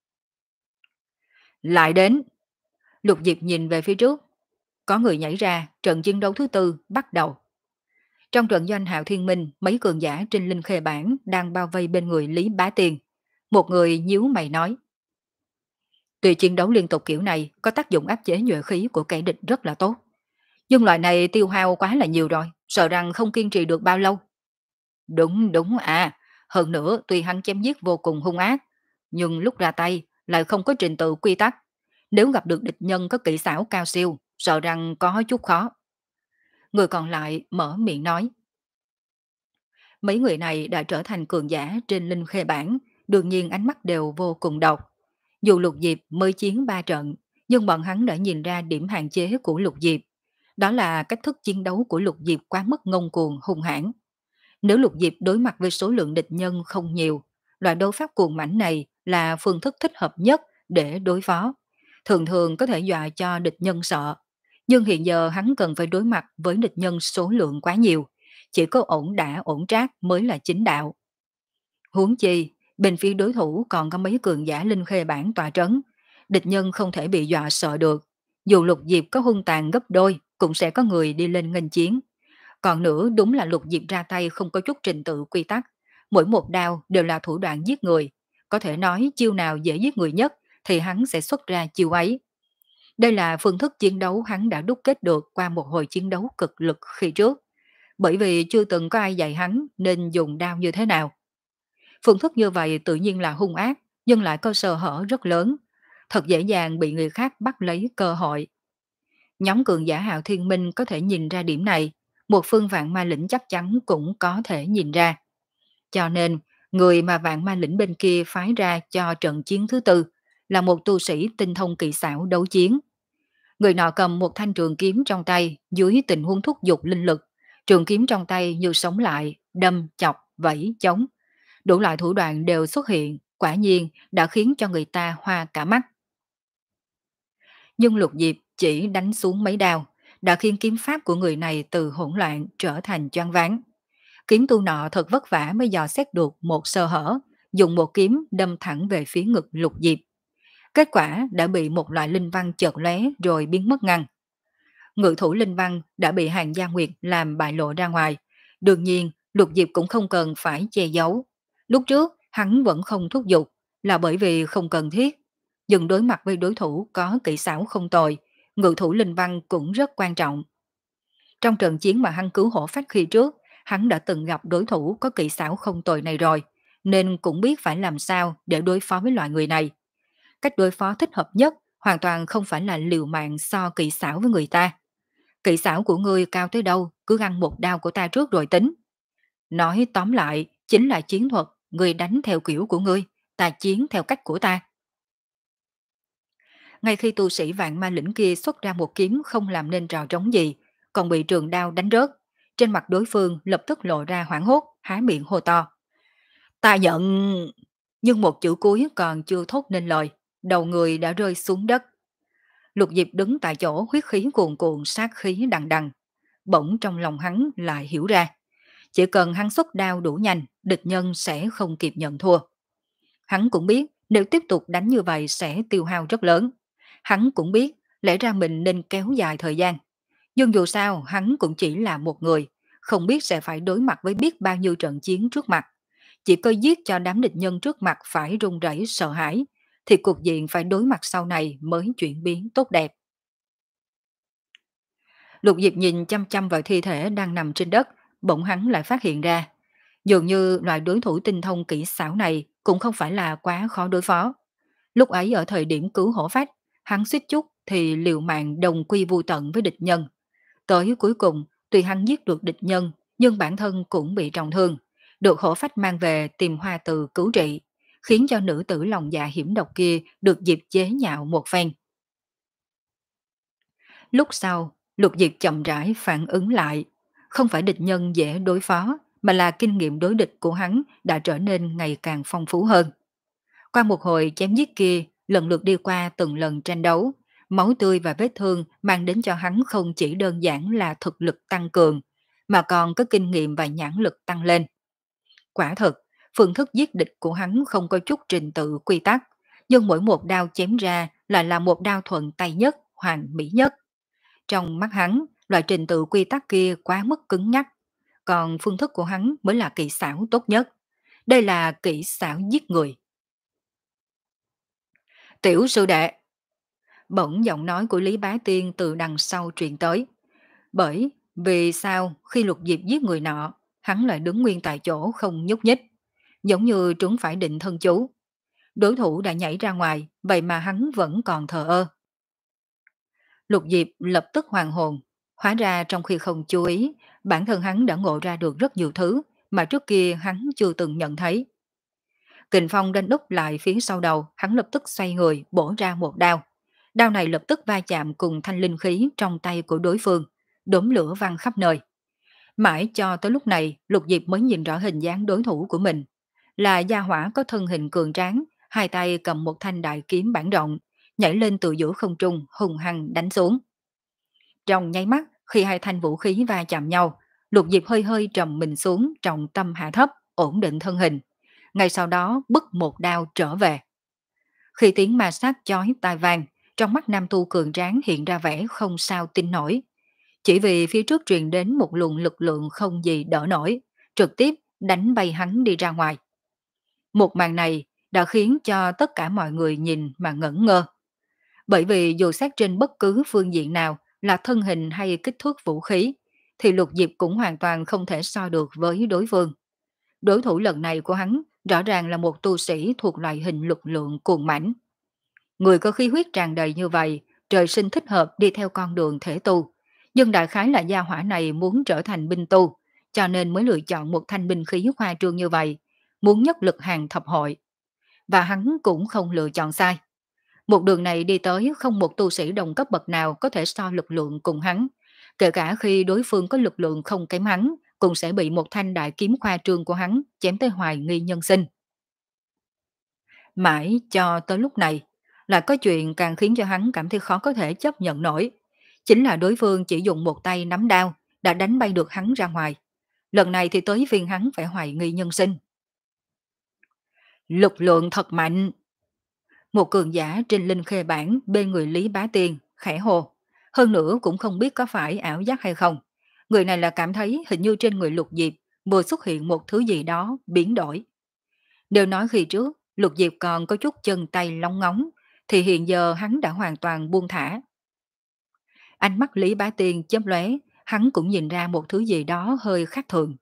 Lại đến. Lục Diệp nhìn về phía trước. Có người nhảy ra, trận chiến đấu thứ tư bắt đầu. Trong trận doanh Hạo Thiên Minh, mấy cường giả trên linh khê bản đang bao vây bên người Lý Bá Tiên. Một người nhíu mày nói. Tuy chiến đấu liên tục kiểu này có tác dụng áp chế nhuệ khí của kẻ địch rất là tốt. Nhưng loại này tiêu hao quá là nhiều rồi, sợ rằng không kiên trì được bao lâu. Đúng, đúng à. Hơn nữa, tuy hắn chém giết vô cùng hung ác, nhưng lúc ra tay lại không có trình tự quy tắc. Nếu gặp được địch nhân có kỹ xảo cao siêu, sợ rằng có chút khó. Người còn lại mở miệng nói. Mấy người này đã trở thành cường giả trên linh khê bản, đương nhiên ánh mắt đều vô cùng độc. Dù Lục Diệp mới chiến ba trận, nhưng bọn hắn đã nhìn ra điểm hạn chế của Lục Diệp. Đó là cách thức chiến đấu của Lục Diệp quá mức ngông cuồng hung hãn. Nếu Lục Diệp đối mặt với số lượng địch nhân không nhiều, loại đấu pháp cuồng mãnh này là phương thức thích hợp nhất để đối phó. Thường thường có thể dọa cho địch nhân sợ. Nhưng hiện giờ hắn cần phải đối mặt với địch nhân số lượng quá nhiều. Chỉ có ổn đả ổn trác mới là chính đạo. Huống chi, bên phía đối thủ còn có mấy cường giả linh khê bản tòa trấn. Địch nhân không thể bị dọa sợ được. Dù Lục Diệp có hung tàn gấp đôi, cũng sẽ có người đi lên nghênh chiến. Còn nữa đúng là Lục Diệp ra tay không có chút trình tự quy tắc. Mỗi một đao đều là thủ đoạn giết người. Có thể nói chiêu nào dễ giết người nhất thì hắn sẽ xuất ra chiêu ấy. Đây là phương thức chiến đấu hắn đã đúc kết được qua một hồi chiến đấu cực lực khi trước. Bởi vì chưa từng có ai dạy hắn nên dùng đao như thế nào. Phương thức như vậy tự nhiên là hung ác, nhưng lại có sơ hở rất lớn. Thật dễ dàng bị người khác bắt lấy cơ hội. Nhóm cường giả Hạo Thiên Minh có thể nhìn ra điểm này, một phương vạn ma lĩnh chắc chắn cũng có thể nhìn ra. Cho nên, người mà vạn ma lĩnh bên kia phái ra cho trận chiến thứ tư là một tu sĩ tinh thông kỹ xảo đấu chiến. Người nọ cầm một thanh trường kiếm trong tay dưới tình huống thúc giục linh lực. Trường kiếm trong tay như sống lại, đâm, chọc, vẫy, chống. Đủ loại thủ đoạn đều xuất hiện, quả nhiên đã khiến cho người ta hoa cả mắt. Nhưng Lục Diệp chỉ đánh xuống mấy đao, đã khiến kiếm pháp của người này từ hỗn loạn trở thành choáng váng. Kiếm tu nọ thật vất vả mới dò xét được một sơ hở, dùng một kiếm đâm thẳng về phía ngực Lục Diệp. Kết quả đã bị một loại linh văn chợt lóe rồi biến mất ngăn. Ngự thủ linh văn đã bị Hàng Gia Nguyệt làm bại lộ ra ngoài. Đương nhiên, Lục Diệp cũng không cần phải che giấu. Lúc trước, hắn vẫn không thúc giục, là bởi vì không cần thiết. Nhưng đối mặt với đối thủ có kỹ xảo không tồi, ngự thủ linh văn cũng rất quan trọng. Trong trận chiến mà hắn cứu hổ phách khi trước, hắn đã từng gặp đối thủ có kỹ xảo không tồi này rồi, nên cũng biết phải làm sao để đối phó với loại người này. Cách đối phó thích hợp nhất hoàn toàn không phải là liều mạng so kỹ xảo với người ta. Kỹ xảo của ngươi cao tới đâu, cứ ăn một đao của ta trước rồi tính. Nói tóm lại, chính là chiến thuật, ngươi đánh theo kiểu của ngươi, ta chiến theo cách của ta. Ngay khi tu sĩ vạn ma lĩnh kia xuất ra một kiếm không làm nên trò trống gì, còn bị trường đao đánh rớt, trên mặt đối phương lập tức lộ ra hoảng hốt, há miệng hô to. Ta giận! Nhưng một chữ cuối còn chưa thốt nên lời, đầu người đã rơi xuống đất. Lục Diệp đứng tại chỗ, huyết khí cuồn cuộn, sát khí đằng đằng. Bỗng trong lòng hắn lại hiểu ra, chỉ cần hắn xuất đao đủ nhanh, địch nhân sẽ không kịp nhận thua. Hắn cũng biết nếu tiếp tục đánh như vậy sẽ tiêu hao rất lớn. Hắn cũng biết lẽ ra mình nên kéo dài thời gian. Nhưng dù sao hắn cũng chỉ là một người, không biết sẽ phải đối mặt với biết bao nhiêu trận chiến trước mặt. Chỉ có giết cho đám địch nhân trước mặt phải run rẩy sợ hãi, thì cục diện phải đối mặt sau này mới chuyển biến tốt đẹp. Lục Diệp nhìn chăm chăm vào thi thể đang nằm trên đất, bỗng hắn lại phát hiện ra. Dường như loại đối thủ tinh thông kỹ xảo này cũng không phải là quá khó đối phó. Lúc ấy ở thời điểm cứu hổ phách, hắn suýt chút thì liều mạng đồng quy vu tận với địch nhân. Tới cuối cùng, tuy hắn giết được địch nhân, nhưng bản thân cũng bị trọng thương, được hổ phách mang về tìm hoa từ cứu trị, khiến cho nữ tử lòng dạ hiểm độc kia được dịp chế nhạo một phen. Lúc sau, Lục Diệp chậm rãi phản ứng lại, không phải địch nhân dễ đối phó, mà là kinh nghiệm đối địch của hắn đã trở nên ngày càng phong phú hơn. Qua một hồi chém giết kia, lần lượt đi qua từng lần tranh đấu, máu tươi và vết thương mang đến cho hắn không chỉ đơn giản là thực lực tăng cường, mà còn có kinh nghiệm và nhãn lực tăng lên. Quả thực, phương thức giết địch của hắn không có chút trình tự quy tắc, nhưng mỗi một đao chém ra lại là một đao thuận tay nhất, hoàn mỹ nhất. Trong mắt hắn, loại trình tự quy tắc kia quá mức cứng nhắc, còn phương thức của hắn mới là kỹ xảo tốt nhất. Đây là kỹ xảo giết người. Tiểu sư đệ! Bỗng giọng nói của Lý Bá Tiên từ đằng sau truyền tới. Bởi vì sao khi Lục Diệp giết người nọ, hắn lại đứng nguyên tại chỗ không nhúc nhích, giống như trúng phải định thân chú. Đối thủ đã nhảy ra ngoài, vậy mà hắn vẫn còn thờ ơ. Lục Diệp lập tức hoàn hồn, hóa ra trong khi không chú ý, bản thân hắn đã ngộ ra được rất nhiều thứ mà trước kia hắn chưa từng nhận thấy. Kình phong đánh úp lại phía sau đầu, hắn lập tức xoay người, bổ ra một đao. Đao này lập tức va chạm cùng thanh linh khí trong tay của đối phương, đốm lửa văng khắp nơi. Mãi cho tới lúc này, Lục Diệp mới nhìn rõ hình dáng đối thủ của mình. Là gia hỏa có thân hình cường tráng, hai tay cầm một thanh đại kiếm bản rộng, nhảy lên từ giữa không trung, hùng hăng đánh xuống. Trong nháy mắt, khi hai thanh vũ khí va chạm nhau, Lục Diệp hơi hơi trầm mình xuống, trọng tâm hạ thấp, ổn định thân hình. Ngay sau đó bức một đao trở về. Khi tiếng ma sát chói tai vang, trong mắt nam tu cường tráng hiện ra vẻ không sao tin nổi. Chỉ vì phía trước truyền đến một luồng lực lượng không gì đỡ nổi, trực tiếp đánh bay hắn đi ra ngoài. Một màn này đã khiến cho tất cả mọi người nhìn mà ngẩn ngơ. Bởi vì dù xét trên bất cứ phương diện nào là thân hình hay kích thước vũ khí, thì Lục Diệp cũng hoàn toàn không thể so được với đối phương. Đối thủ lần này của hắn rõ ràng là một tu sĩ thuộc loại hình lực lượng cuồng mãnh. Người có khí huyết tràn đầy như vậy, trời sinh thích hợp đi theo con đường thể tu. Nhưng đại khái là gia hỏa này muốn trở thành binh tu, cho nên mới lựa chọn một thanh binh khí khoa trương như vậy, muốn nhất lực hàng thập hội. Và hắn cũng không lựa chọn sai. Một đường này đi tới không một tu sĩ đồng cấp bậc nào có thể so lực lượng cùng hắn. Kể cả khi đối phương có lực lượng không kém hắn, cũng sẽ bị một thanh đại kiếm khoa trương của hắn chém tới hoài nghi nhân sinh. Mãi cho tới lúc này, là có chuyện càng khiến cho hắn cảm thấy khó có thể chấp nhận nổi. Chính là đối phương chỉ dùng một tay nắm đao, đã đánh bay được hắn ra ngoài. lần này thì tới phiên hắn phải hoài nghi nhân sinh. Lực lượng thật mạnh. Một cường giả trên linh khê bản bên người Lý Bá Tiên, khẽ hồ. Hơn nữa cũng không biết có phải ảo giác hay không. Người này là cảm thấy hình như trên người Lục Diệp vừa xuất hiện một thứ gì đó biến đổi. Nếu nói khi trước, Lục Diệp còn có chút chân tay lóng ngóng, thì hiện giờ hắn đã hoàn toàn buông thả. Ánh mắt Lý Bá Tiên chớp lóe, hắn cũng nhìn ra một thứ gì đó hơi khác thường.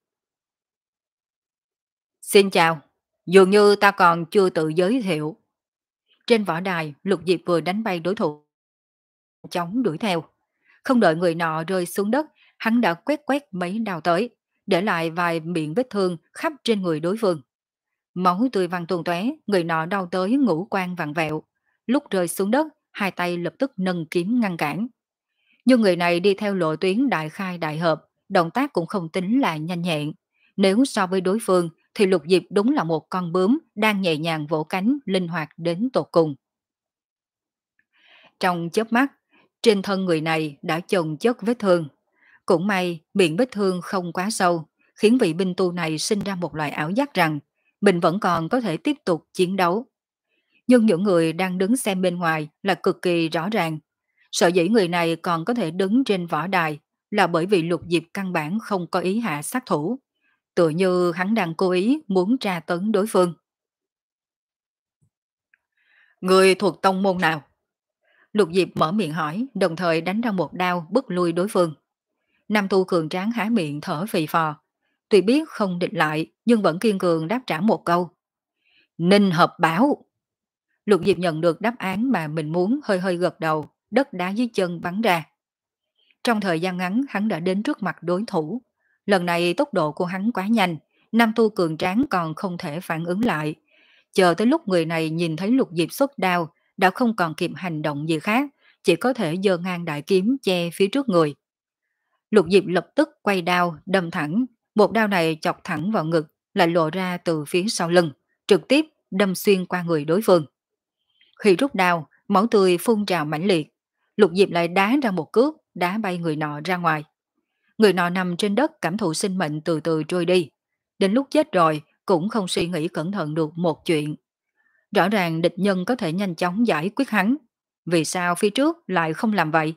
Xin chào, dường như ta còn chưa tự giới thiệu. Trên võ đài, Lục Diệp vừa đánh bay đối thủ, chóng đuổi theo. Không đợi người nọ rơi xuống đất, hắn đã quét quét mấy đào tới, để lại vài miệng vết thương khắp trên người đối phương. Máu tươi văng tuôn tóe, người nọ đau tới ngũ quan vặn vẹo. Lúc rơi xuống đất, hai tay lập tức nâng kiếm ngăn cản. Nhưng người này đi theo lộ tuyến đại khai đại hợp, động tác cũng không tính là nhanh nhẹn. Nếu so với đối phương, thì Lục Diệp đúng là một con bướm đang nhẹ nhàng vỗ cánh, linh hoạt đến tột cùng. Trong chớp mắt, trên thân người này đã chồng chất vết thương. Cũng may miệng vết thương không quá sâu, khiến vị binh tu này sinh ra một loại ảo giác rằng mình vẫn còn có thể tiếp tục chiến đấu. Nhưng những người đang đứng xem bên ngoài là cực kỳ rõ ràng. Sở dĩ người này còn có thể đứng trên võ đài là bởi vì Lục Diệp căn bản không có ý hạ sát thủ. Tựa như hắn đang cố ý muốn tra tấn đối phương. Người thuộc tông môn nào? Lục Diệp mở miệng hỏi, đồng thời đánh ra một đao bức lui đối phương. Nam tu cường tráng há miệng thở phì phò. Tuy biết không địch lại, nhưng vẫn kiên cường đáp trả một câu. Ninh hợp bảo. Lục Diệp nhận được đáp án mà mình muốn, hơi hơi gật đầu, đất đá dưới chân bắn ra. Trong thời gian ngắn hắn đã đến trước mặt đối thủ. Lần này tốc độ của hắn quá nhanh, Nam tu cường tráng còn không thể phản ứng lại. Chờ tới lúc người này nhìn thấy Lục Diệp xuất đao, đã không còn kịp hành động gì khác, chỉ có thể giơ ngang đại kiếm che phía trước người. Lục Diệp lập tức quay đao, đâm thẳng, một đao này chọc thẳng vào ngực, lại lộ ra từ phía sau lưng, trực tiếp đâm xuyên qua người đối phương. Khi rút đao, máu tươi phun trào mãnh liệt, Lục Diệp lại đá ra một cước, đá bay người nọ ra ngoài. Người nọ nằm trên đất cảm thụ sinh mệnh từ từ trôi đi. Đến lúc chết rồi, cũng không suy nghĩ cẩn thận được một chuyện. Rõ ràng địch nhân có thể nhanh chóng giải quyết hắn. Vì sao phía trước lại không làm vậy?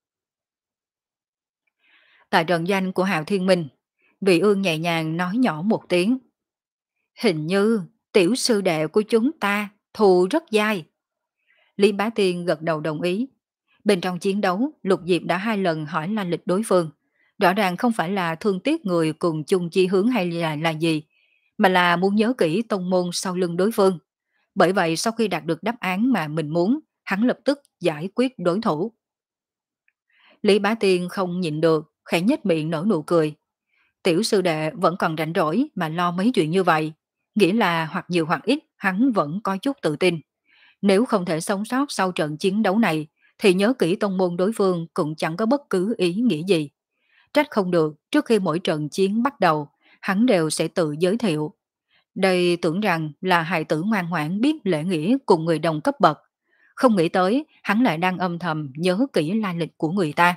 Tại trận doanh của Hạo Thiên Minh, Vị Ương nhẹ nhàng nói nhỏ một tiếng. Hình như tiểu sư đệ của chúng ta thù rất dai. Lý Bá Tiên gật đầu đồng ý. Bên trong chiến đấu, Lục Diệp đã hai lần hỏi la lịch đối phương. Rõ ràng không phải là thương tiếc người cùng chung chi hướng hay là là gì, mà là muốn nhớ kỹ tông môn sau lưng đối phương. Bởi vậy sau khi đạt được đáp án mà mình muốn, hắn lập tức giải quyết đối thủ. Lý Bá Tiên không nhịn được, khẽ nhếch miệng nở nụ cười. Tiểu sư đệ vẫn còn rảnh rỗi mà lo mấy chuyện như vậy. Nghĩa là hoặc nhiều hoặc ít hắn vẫn có chút tự tin. Nếu không thể sống sót sau trận chiến đấu này, thì nhớ kỹ tông môn đối phương cũng chẳng có bất cứ ý nghĩa gì. Trách không được, trước khi mỗi trận chiến bắt đầu, hắn đều sẽ tự giới thiệu. Đây tưởng rằng là hài tử ngoan ngoãn biết lễ nghĩa cùng người đồng cấp bậc. Không nghĩ tới, hắn lại đang âm thầm nhớ kỹ lai lịch của người ta.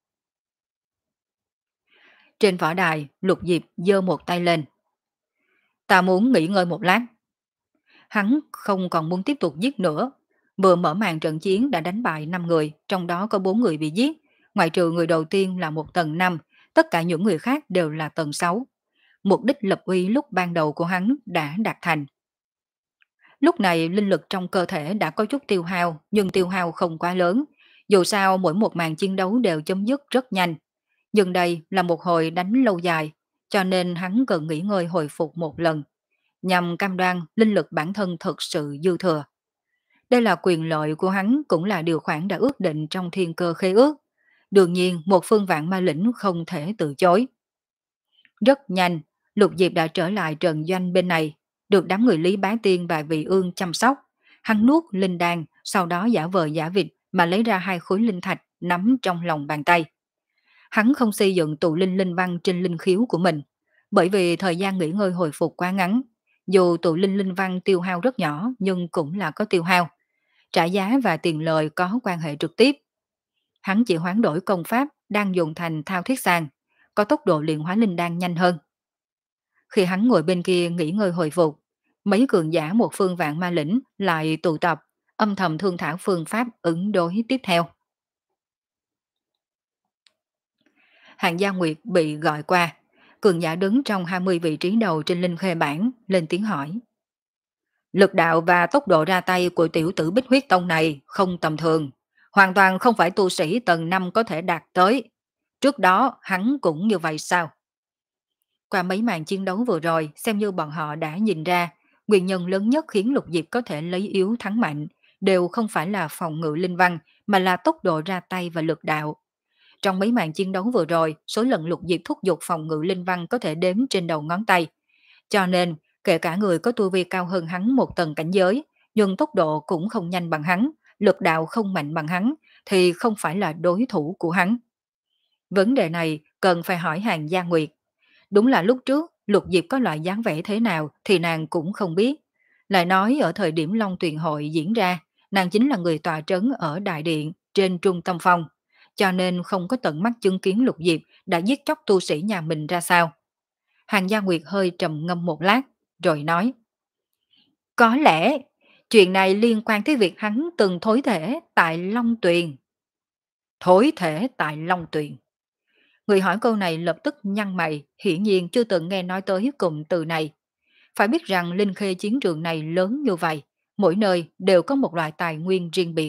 Trên võ đài, Lục Diệp giơ một tay lên. Ta muốn nghỉ ngơi một lát. Hắn không còn muốn tiếp tục giết nữa. Vừa mở màn trận chiến đã đánh bại năm người, trong đó có bốn người bị giết. Ngoại trừ người đầu tiên là một tầng năm, tất cả những người khác đều là tầng sáu. Mục đích lập uy lúc ban đầu của hắn đã đạt thành. Lúc này linh lực trong cơ thể đã có chút tiêu hao, nhưng tiêu hao không quá lớn. Dù sao mỗi một màn chiến đấu đều chấm dứt rất nhanh. Nhưng đây là một hồi đánh lâu dài, cho nên hắn cần nghỉ ngơi hồi phục một lần, nhằm cam đoan linh lực bản thân thực sự dư thừa. Đây là quyền lợi của hắn, cũng là điều khoản đã ước định trong thiên cơ khế ước. Đương nhiên một phương vạn ma lĩnh không thể từ chối. Rất nhanh, Lục Diệp đã trở lại trận doanh bên này, được đám người Lý Bá Tiên và Vị Ương chăm sóc. Hắn nuốt linh đan, sau đó giả vờ giả vịt mà lấy ra hai khối linh thạch nắm trong lòng bàn tay. Hắn không xây dựng tụ linh linh văn trên linh khiếu của mình, bởi vì thời gian nghỉ ngơi hồi phục quá ngắn. Dù tụ linh linh văn tiêu hao rất nhỏ nhưng cũng là có tiêu hao. Trả giá và tiền lời có quan hệ trực tiếp. Hắn chỉ hoán đổi công pháp đang dùng thành thao thiết sàng, có tốc độ luyện hóa linh đan nhanh hơn. Khi hắn ngồi bên kia nghỉ ngơi hồi phục, mấy cường giả một phương vạn ma lĩnh lại tụ tập, âm thầm thương thảo phương pháp ứng đối tiếp theo. Hàng Gia Nguyệt bị gọi qua, cường giả đứng trong hai mươi vị trí đầu trên linh khê bảng, lên tiếng hỏi. Lực đạo và tốc độ ra tay của tiểu tử Bích Huyết Tông này không tầm thường, hoàn toàn không phải tu sĩ tầng năm có thể đạt tới. Trước đó hắn cũng như vậy sao? Qua mấy màn chiến đấu vừa rồi, xem như bọn họ đã nhìn ra, nguyên nhân lớn nhất khiến Lục Diệp có thể lấy yếu thắng mạnh, đều không phải là phòng ngự linh văn, mà là tốc độ ra tay và lực đạo. Trong mấy màn chiến đấu vừa rồi, số lần Lục Diệp thúc giục phòng ngự linh văn có thể đếm trên đầu ngón tay. Cho nên, kể cả người có tu vi cao hơn hắn một tầng cảnh giới, nhưng tốc độ cũng không nhanh bằng hắn, lực đạo không mạnh bằng hắn, thì không phải là đối thủ của hắn. Vấn đề này cần phải hỏi Hàng Gia Nguyệt. Đúng là lúc trước, Lục Diệp có loại dáng vẻ thế nào thì nàng cũng không biết. Lại nói ở thời điểm Long Tuyền Hội diễn ra, nàng chính là người tọa trấn ở Đại Điện trên Trung Tâm Phong, cho nên không có tận mắt chứng kiến Lục Diệp đã giết chóc tu sĩ nhà mình ra sao. Hàng Gia Nguyệt hơi trầm ngâm một lát, rồi nói. Có lẽ, chuyện này liên quan tới việc hắn từng thối thể tại Long Tuyền. Thối thể tại Long Tuyền. Người hỏi câu này lập tức nhăn mày, hiển nhiên chưa từng nghe nói tới cụm từ này. Phải biết rằng linh khê chiến trường này lớn như vậy, mỗi nơi đều có một loại tài nguyên riêng biệt.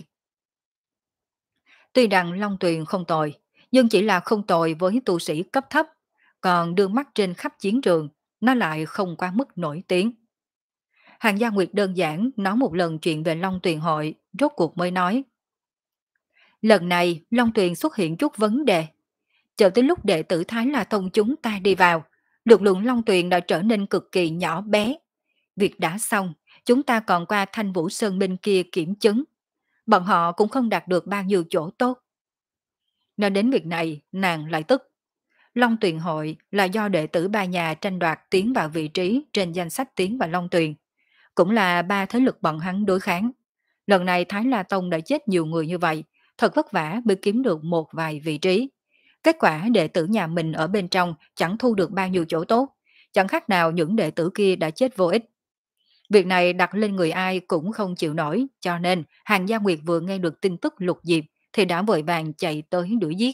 Tuy rằng Long Tuyền không tồi, nhưng chỉ là không tồi với tu sĩ cấp thấp, còn đưa mắt trên khắp chiến trường, nó lại không quá mức nổi tiếng. Hàng Gia Nguyệt đơn giản nói một lần chuyện về Long Tuyền hội, rốt cuộc mới nói. Lần này Long Tuyền xuất hiện chút vấn đề. Chờ tới lúc đệ tử Thái La Tông chúng ta đi vào, lực lượng Long Tuyền đã trở nên cực kỳ nhỏ bé. Việc đã xong, chúng ta còn qua Thanh Vũ Sơn bên kia kiểm chứng. Bọn họ cũng không đạt được bao nhiêu chỗ tốt. Nói đến việc này, nàng lại tức. Long Tuyền hội là do đệ tử ba nhà tranh đoạt tiến vào vị trí trên danh sách tiến vào Long Tuyền. Cũng là ba thế lực bọn hắn đối kháng. Lần này Thái La Tông đã chết nhiều người như vậy, thật vất vả mới kiếm được một vài vị trí. Kết quả đệ tử nhà mình ở bên trong chẳng thu được bao nhiêu chỗ tốt, chẳng khác nào những đệ tử kia đã chết vô ích. Việc này đặt lên người ai cũng không chịu nổi, cho nên Hàng Gia Nguyệt vừa nghe được tin tức Lục Diệp thì đã vội vàng chạy tới đuổi giết.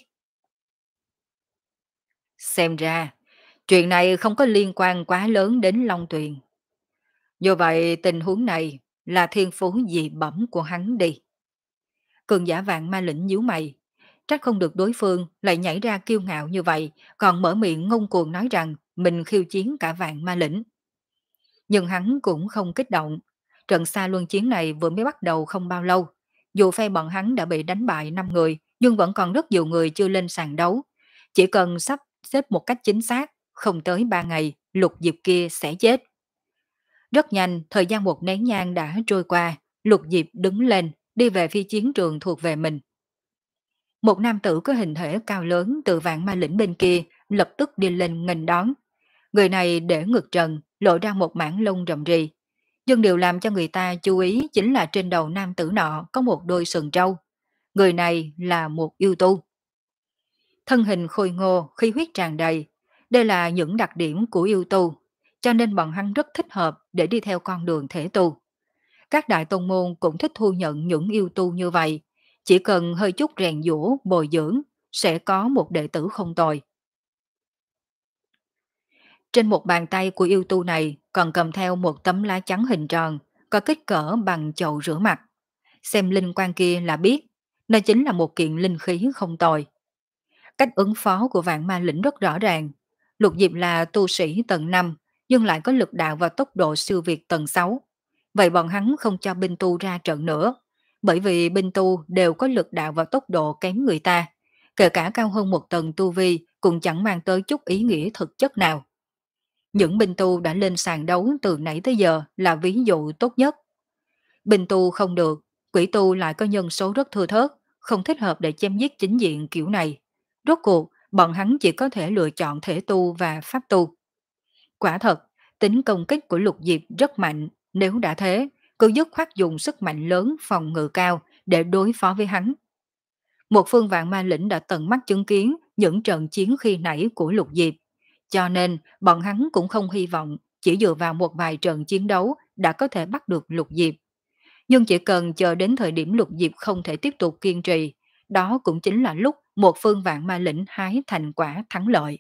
Xem ra, chuyện này không có liên quan quá lớn đến Long Tuyền. Do vậy tình huống này là thiên phú dị bẩm của hắn đi. Cường giả vạn ma lĩnh nhíu mày, trách không được đối phương lại nhảy ra kiêu ngạo như vậy, còn mở miệng ngông cuồng nói rằng mình khiêu chiến cả vạn ma lĩnh. Nhưng hắn cũng không kích động, trận xa luân chiến này vừa mới bắt đầu không bao lâu. Dù phe bọn hắn đã bị đánh bại năm người, nhưng vẫn còn rất nhiều người chưa lên sàn đấu. Chỉ cần sắp xếp một cách chính xác, không tới ba ngày, Lục Diệp kia sẽ chết. Rất nhanh, thời gian một nén nhang đã trôi qua, Lục Diệp đứng lên, đi về phía chiến trường thuộc về mình. Một nam tử có hình thể cao lớn từ vạn ma lĩnh bên kia lập tức đi lên nghênh đón. Người này để ngực trần, lộ ra một mảng lông rậm rì. Nhưng điều làm cho người ta chú ý chính là trên đầu nam tử nọ có một đôi sừng trâu. Người này là một yêu tu. Thân hình khôi ngô, khí huyết tràn đầy. Đây là những đặc điểm của yêu tu, cho nên bọn hắn rất thích hợp để đi theo con đường thể tu. Các đại tông môn cũng thích thu nhận những yêu tu như vậy. Chỉ cần hơi chút rèn giũa, bồi dưỡng, sẽ có một đệ tử không tồi. Trên một bàn tay của yêu tu này còn cầm theo một tấm lá chắn hình tròn, có kích cỡ bằng chậu rửa mặt. Xem linh quan kia là biết, nó chính là một kiện linh khí không tồi. Cách ứng phó của vạn ma lĩnh rất rõ ràng. Lục Diệp là tu sĩ tầng năm, nhưng lại có lực đạo và tốc độ siêu việt tầng sáu. Vậy bọn hắn không cho binh tu ra trận nữa, bởi vì binh tu đều có lực đạo và tốc độ kém người ta. Kể cả cao hơn một tầng tu vi cũng chẳng mang tới chút ý nghĩa thực chất nào. Những binh tu đã lên sàn đấu từ nãy tới giờ là ví dụ tốt nhất. Binh tu không được, quỷ tu lại có nhân số rất thưa thớt, không thích hợp để chém giết chính diện kiểu này. Rốt cuộc, bọn hắn chỉ có thể lựa chọn thể tu và pháp tu. Quả thật, tính công kích của Lục Diệp rất mạnh, nếu đã thế, cứ dứt khoát dùng sức mạnh lớn phòng ngự cao để đối phó với hắn. Một phương vạn ma lĩnh đã tận mắt chứng kiến những trận chiến khi nãy của Lục Diệp. cho nên bọn hắn cũng không hy vọng chỉ dựa vào một vài trận chiến đấu đã có thể bắt được Lục Diệp. Nhưng chỉ cần chờ đến thời điểm Lục Diệp không thể tiếp tục kiên trì, đó cũng chính là lúc một phương vạn ma lĩnh hái thành quả thắng lợi.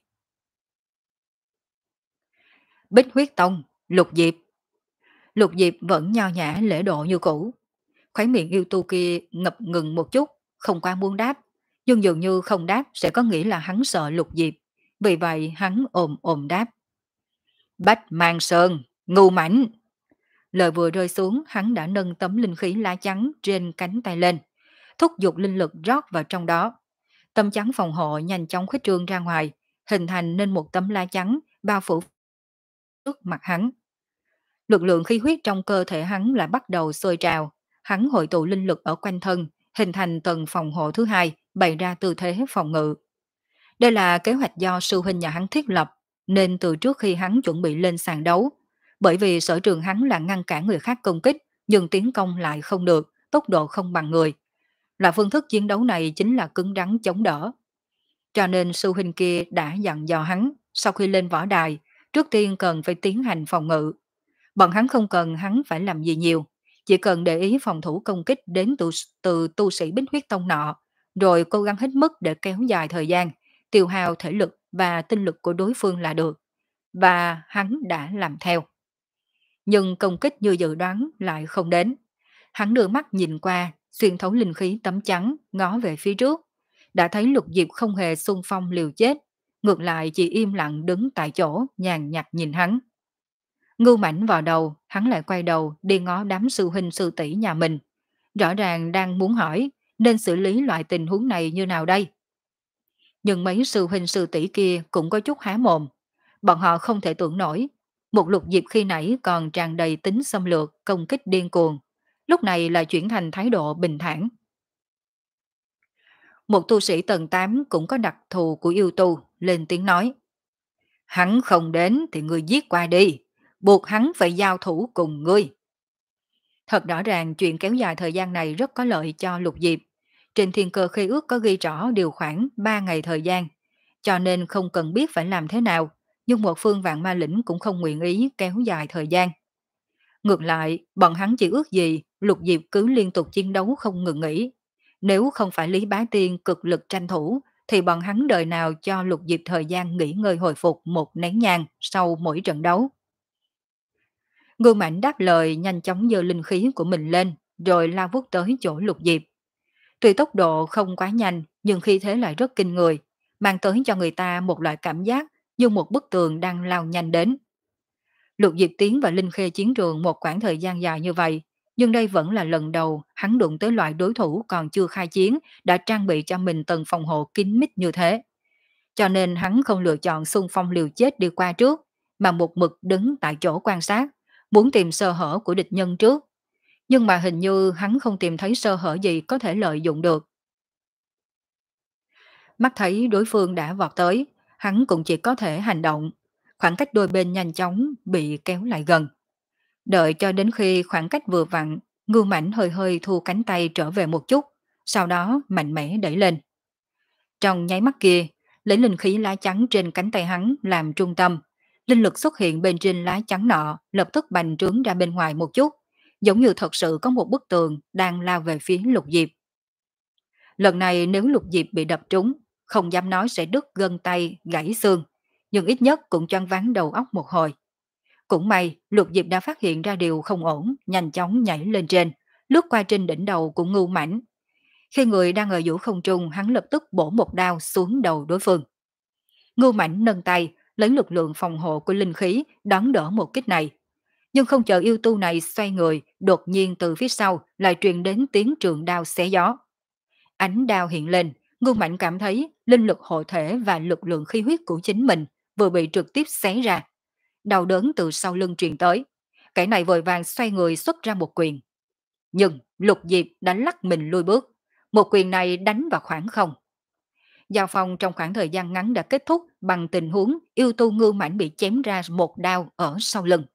Bích huyết tông, Lục Diệp. Lục Diệp vẫn nho nhã lễ độ như cũ. Khóe miệng yêu tu kia ngập ngừng một chút, không quá muốn đáp. Nhưng dường như không đáp sẽ có nghĩa là hắn sợ Lục Diệp. Vì vậy hắn ồm ồm đáp. Bách mang sơn, ngu mãnh. Lời vừa rơi xuống, hắn đã nâng tấm linh khí lá chắn trên cánh tay lên, thúc giục linh lực rót vào trong đó. Tấm chắn phòng hộ nhanh chóng khuếch trương ra ngoài, hình thành nên một tấm lá chắn bao phủ trước mặt hắn. Lực lượng khí huyết trong cơ thể hắn lại bắt đầu sôi trào, hắn hội tụ linh lực ở quanh thân, hình thành tầng phòng hộ thứ hai, bày ra tư thế phòng ngự. Đây là kế hoạch do sư huynh nhà hắn thiết lập, nên từ trước khi hắn chuẩn bị lên sàn đấu, bởi vì sở trường hắn là ngăn cản người khác công kích, nhưng tiến công lại không được, tốc độ không bằng người. Là phương thức chiến đấu này chính là cứng rắn chống đỡ. Cho nên sư huynh kia đã dặn dò hắn, sau khi lên võ đài, trước tiên cần phải tiến hành phòng ngự. Bọn hắn không cần hắn phải làm gì nhiều, chỉ cần để ý phòng thủ công kích đến từ, từ tu sĩ Bích Huyết Tông nọ, rồi cố gắng hết mức để kéo dài thời gian, tiêu hao thể lực và tinh lực của đối phương là được. Và hắn đã làm theo. Nhưng công kích như dự đoán lại không đến. Hắn đưa mắt nhìn qua, xuyên thấu linh khí tấm trắng, ngó về phía trước. Đã thấy Lục Diệp không hề xung phong liều chết, ngược lại chỉ im lặng đứng tại chỗ, nhàn nhạt nhìn hắn. Ngưu Mãnh vào đầu, hắn lại quay đầu đi ngó đám sư huynh sư tỷ nhà mình. Rõ ràng đang muốn hỏi, nên xử lý loại tình huống này như nào đây? Nhưng mấy sư huynh sư tỷ kia cũng có chút há mồm. Bọn họ không thể tưởng nổi. Một Lục Diệp khi nãy còn tràn đầy tính xâm lược, công kích điên cuồng. Lúc này lại chuyển thành thái độ bình thản. Một tu sĩ tầng tám cũng có đặc thù của yêu tu, lên tiếng nói. Hắn không đến thì ngươi giết qua đi, buộc hắn phải giao thủ cùng ngươi. Thật rõ ràng chuyện kéo dài thời gian này rất có lợi cho Lục Diệp. Trên thiên cơ khế ước có ghi rõ điều khoản ba ngày thời gian, cho nên không cần biết phải làm thế nào, nhưng một phương vạn ma lĩnh cũng không nguyện ý kéo dài thời gian. Ngược lại, bọn hắn chỉ ước gì Lục Diệp cứ liên tục chiến đấu không ngừng nghỉ. Nếu không phải Lý Bá Tiên cực lực tranh thủ, thì bọn hắn đời nào cho Lục Diệp thời gian nghỉ ngơi hồi phục một nén nhang sau mỗi trận đấu. Ngưu Mạnh đáp lời nhanh chóng giơ linh khí của mình lên, rồi lao vút tới chỗ Lục Diệp. Tuy tốc độ không quá nhanh, nhưng khí thế lại rất kinh người, mang tới cho người ta một loại cảm giác như một bức tường đang lao nhanh đến. Lục Diệp tiến vào Linh Khê chiến trường một khoảng thời gian dài như vậy, nhưng đây vẫn là lần đầu hắn đụng tới loại đối thủ còn chưa khai chiến đã trang bị cho mình tầng phòng hộ kín mít như thế. Cho nên hắn không lựa chọn xung phong liều chết đi qua trước, mà một mực đứng tại chỗ quan sát, muốn tìm sơ hở của địch nhân trước. Nhưng mà hình như hắn không tìm thấy sơ hở gì có thể lợi dụng được. Mắt thấy đối phương đã vọt tới, hắn cũng chỉ có thể hành động. Khoảng cách đôi bên nhanh chóng bị kéo lại gần. Đợi cho đến khi khoảng cách vừa vặn, Ngưu Mãnh hơi hơi thu cánh tay trở về một chút, sau đó mạnh mẽ đẩy lên. Trong nháy mắt kia, lấy linh khí lá chắn trên cánh tay hắn làm trung tâm, linh lực xuất hiện bên trên lá chắn nọ, lập tức bành trướng ra bên ngoài một chút, giống như thật sự có một bức tường đang lao về phía Lục Diệp. Lần này nếu Lục Diệp bị đập trúng, không dám nói sẽ đứt gân tay, gãy xương, nhưng ít nhất cũng choáng váng đầu óc một hồi. Cũng may, Lục Diệp đã phát hiện ra điều không ổn, nhanh chóng nhảy lên trên, lướt qua trên đỉnh đầu của Ngưu Mãnh. Khi người đang ở giữa không trung, hắn lập tức bổ một đao xuống đầu đối phương. Ngưu Mãnh nâng tay, lấy lực lượng phòng hộ của linh khí, đón đỡ một kích này. Nhưng không chờ yêu tu này xoay người, đột nhiên từ phía sau lại truyền đến tiếng trường đao xé gió. Ánh đao hiện lên, Ngưu Mãnh cảm thấy linh lực hộ thể và lực lượng khí huyết của chính mình vừa bị trực tiếp xé ra. Đau đớn từ sau lưng truyền tới. Kẻ này vội vàng xoay người xuất ra một quyền. Nhưng Lục Diệp đã lắc mình lui bước. Một quyền này đánh vào khoảng không. Giao phong trong khoảng thời gian ngắn đã kết thúc bằng tình huống yêu tu Ngưu Mãnh bị chém ra một đao ở sau lưng.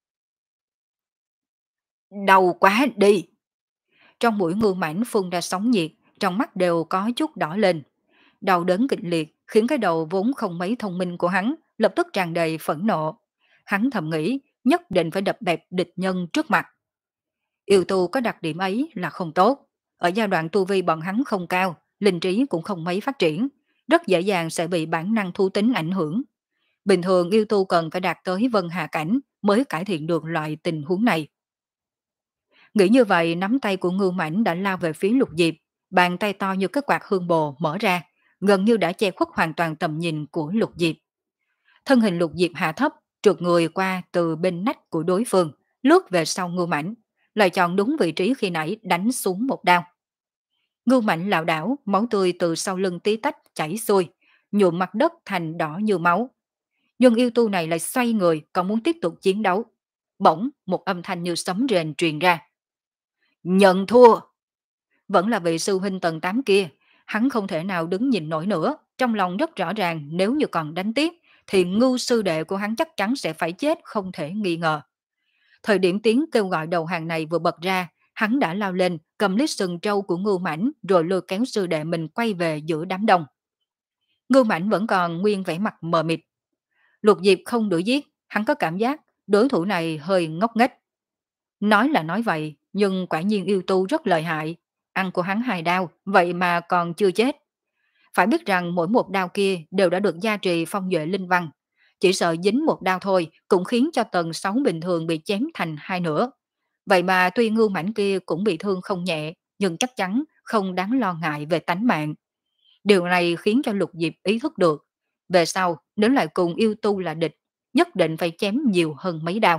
Đau quá đi! Trong mũi Ngưu Mãnh phun ra sóng nhiệt, trong mắt đều có chút đỏ lên. Đau đớn kịch liệt khiến cái đầu vốn không mấy thông minh của hắn lập tức tràn đầy phẫn nộ. Hắn thầm nghĩ nhất định phải đập bẹp địch nhân trước mặt. Yêu tu có đặc điểm ấy là không tốt. Ở giai đoạn tu vi bọn hắn không cao, linh trí cũng không mấy phát triển, rất dễ dàng sẽ bị bản năng thú tính ảnh hưởng. Bình thường yêu tu cần phải đạt tới vân hà cảnh mới cải thiện được loại tình huống này. Nghĩ như vậy, nắm tay của Ngưu Mãnh đã lao về phía Lục Diệp, bàn tay to như cái quạt hương bồ mở ra, gần như đã che khuất hoàn toàn tầm nhìn của Lục Diệp. Thân hình Lục Diệp hạ thấp, trượt người qua từ bên nách của đối phương, lướt về sau Ngưu Mãnh, lại chọn đúng vị trí khi nãy đánh xuống một đao. Ngưu Mãnh lảo đảo, máu tươi từ sau lưng tí tách chảy xuôi, nhuộm mặt đất thành đỏ như máu. Nhưng yêu tu này lại xoay người còn muốn tiếp tục chiến đấu. Bỗng một âm thanh như sấm rền truyền ra. Nhận thua! Vẫn là vị sư huynh tầng tám kia, hắn không thể nào đứng nhìn nổi nữa, trong lòng rất rõ ràng nếu như còn đánh tiếp thì Ngưu sư đệ của hắn chắc chắn sẽ phải chết không thể nghi ngờ. Thời điểm tiếng kêu gọi đầu hàng này vừa bật ra, hắn đã lao lên, cầm lấy sừng trâu của Ngưu Mãnh rồi lôi kéo sư đệ mình quay về giữa đám đông. Ngưu Mãnh vẫn còn nguyên vẻ mặt mờ mịt. Lục Diệp không đuổi giết, hắn có cảm giác đối thủ này hơi ngốc nghếch. Nói là nói vậy, nhưng quả nhiên yêu tu rất lợi hại. Ăn của hắn hai đao, vậy mà còn chưa chết. Phải biết rằng mỗi một đao kia đều đã được gia trì phong duệ linh văn. Chỉ sợ dính một đao thôi cũng khiến cho tầng sáu bình thường bị chém thành hai nửa. Vậy mà tuy Ngưu Mãnh kia cũng bị thương không nhẹ, nhưng chắc chắn không đáng lo ngại về tánh mạng. Điều này khiến cho Lục Diệp ý thức được. Về sau, nếu lại cùng yêu tu là địch, nhất định phải chém nhiều hơn mấy đao.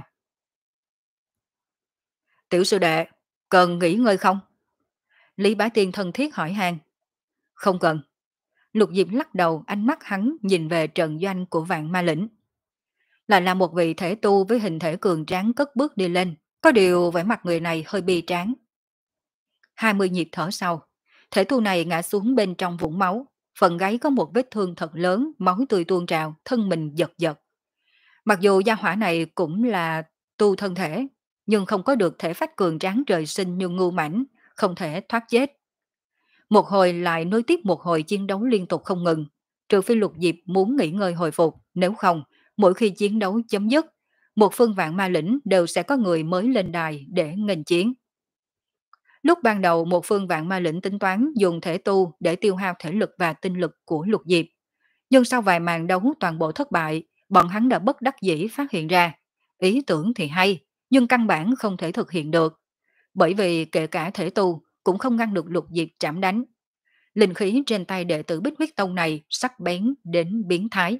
Tiểu sư đệ, cần nghỉ ngơi không? Lý Bá Tiên thân thiết hỏi han. Không cần. Lục Diệp lắc đầu, ánh mắt hắn nhìn về trận doanh của Vạn Ma Lĩnh. Lại là một vị thể tu với hình thể cường tráng cất bước đi lên, có điều vẻ mặt người này hơi bi tráng. Hai mươi nhịp thở sau, thể tu này ngã xuống bên trong vũng máu, phần gáy có một vết thương thật lớn, máu tươi tuôn trào, thân mình giật giật. Mặc dù gia hỏa này cũng là tu thân thể, nhưng không có được thể phách cường tráng trời sinh như Ngưu Mãnh, không thể thoát chết. Một hồi lại nối tiếp một hồi chiến đấu liên tục không ngừng, trừ phi Lục Diệp muốn nghỉ ngơi hồi phục, nếu không, mỗi khi chiến đấu chấm dứt, một phương Vạn Ma Lĩnh đều sẽ có người mới lên đài để nghênh chiến. Lúc ban đầu một phương Vạn Ma Lĩnh tính toán dùng thể tu để tiêu hao thể lực và tinh lực của Lục Diệp, nhưng sau vài màn đấu toàn bộ thất bại, bọn hắn đã bất đắc dĩ phát hiện ra, ý tưởng thì hay, nhưng căn bản không thể thực hiện được, bởi vì kể cả thể tu cũng không ngăn được Lục Diệp trảm đánh. Linh khí trên tay đệ tử Bích Huyết Tông này sắc bén đến biến thái.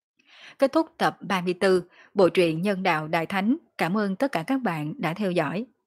Kết thúc tập ba mươi tư, bộ truyện Nhân đạo Đại Thánh. Cảm ơn tất cả các bạn đã theo dõi.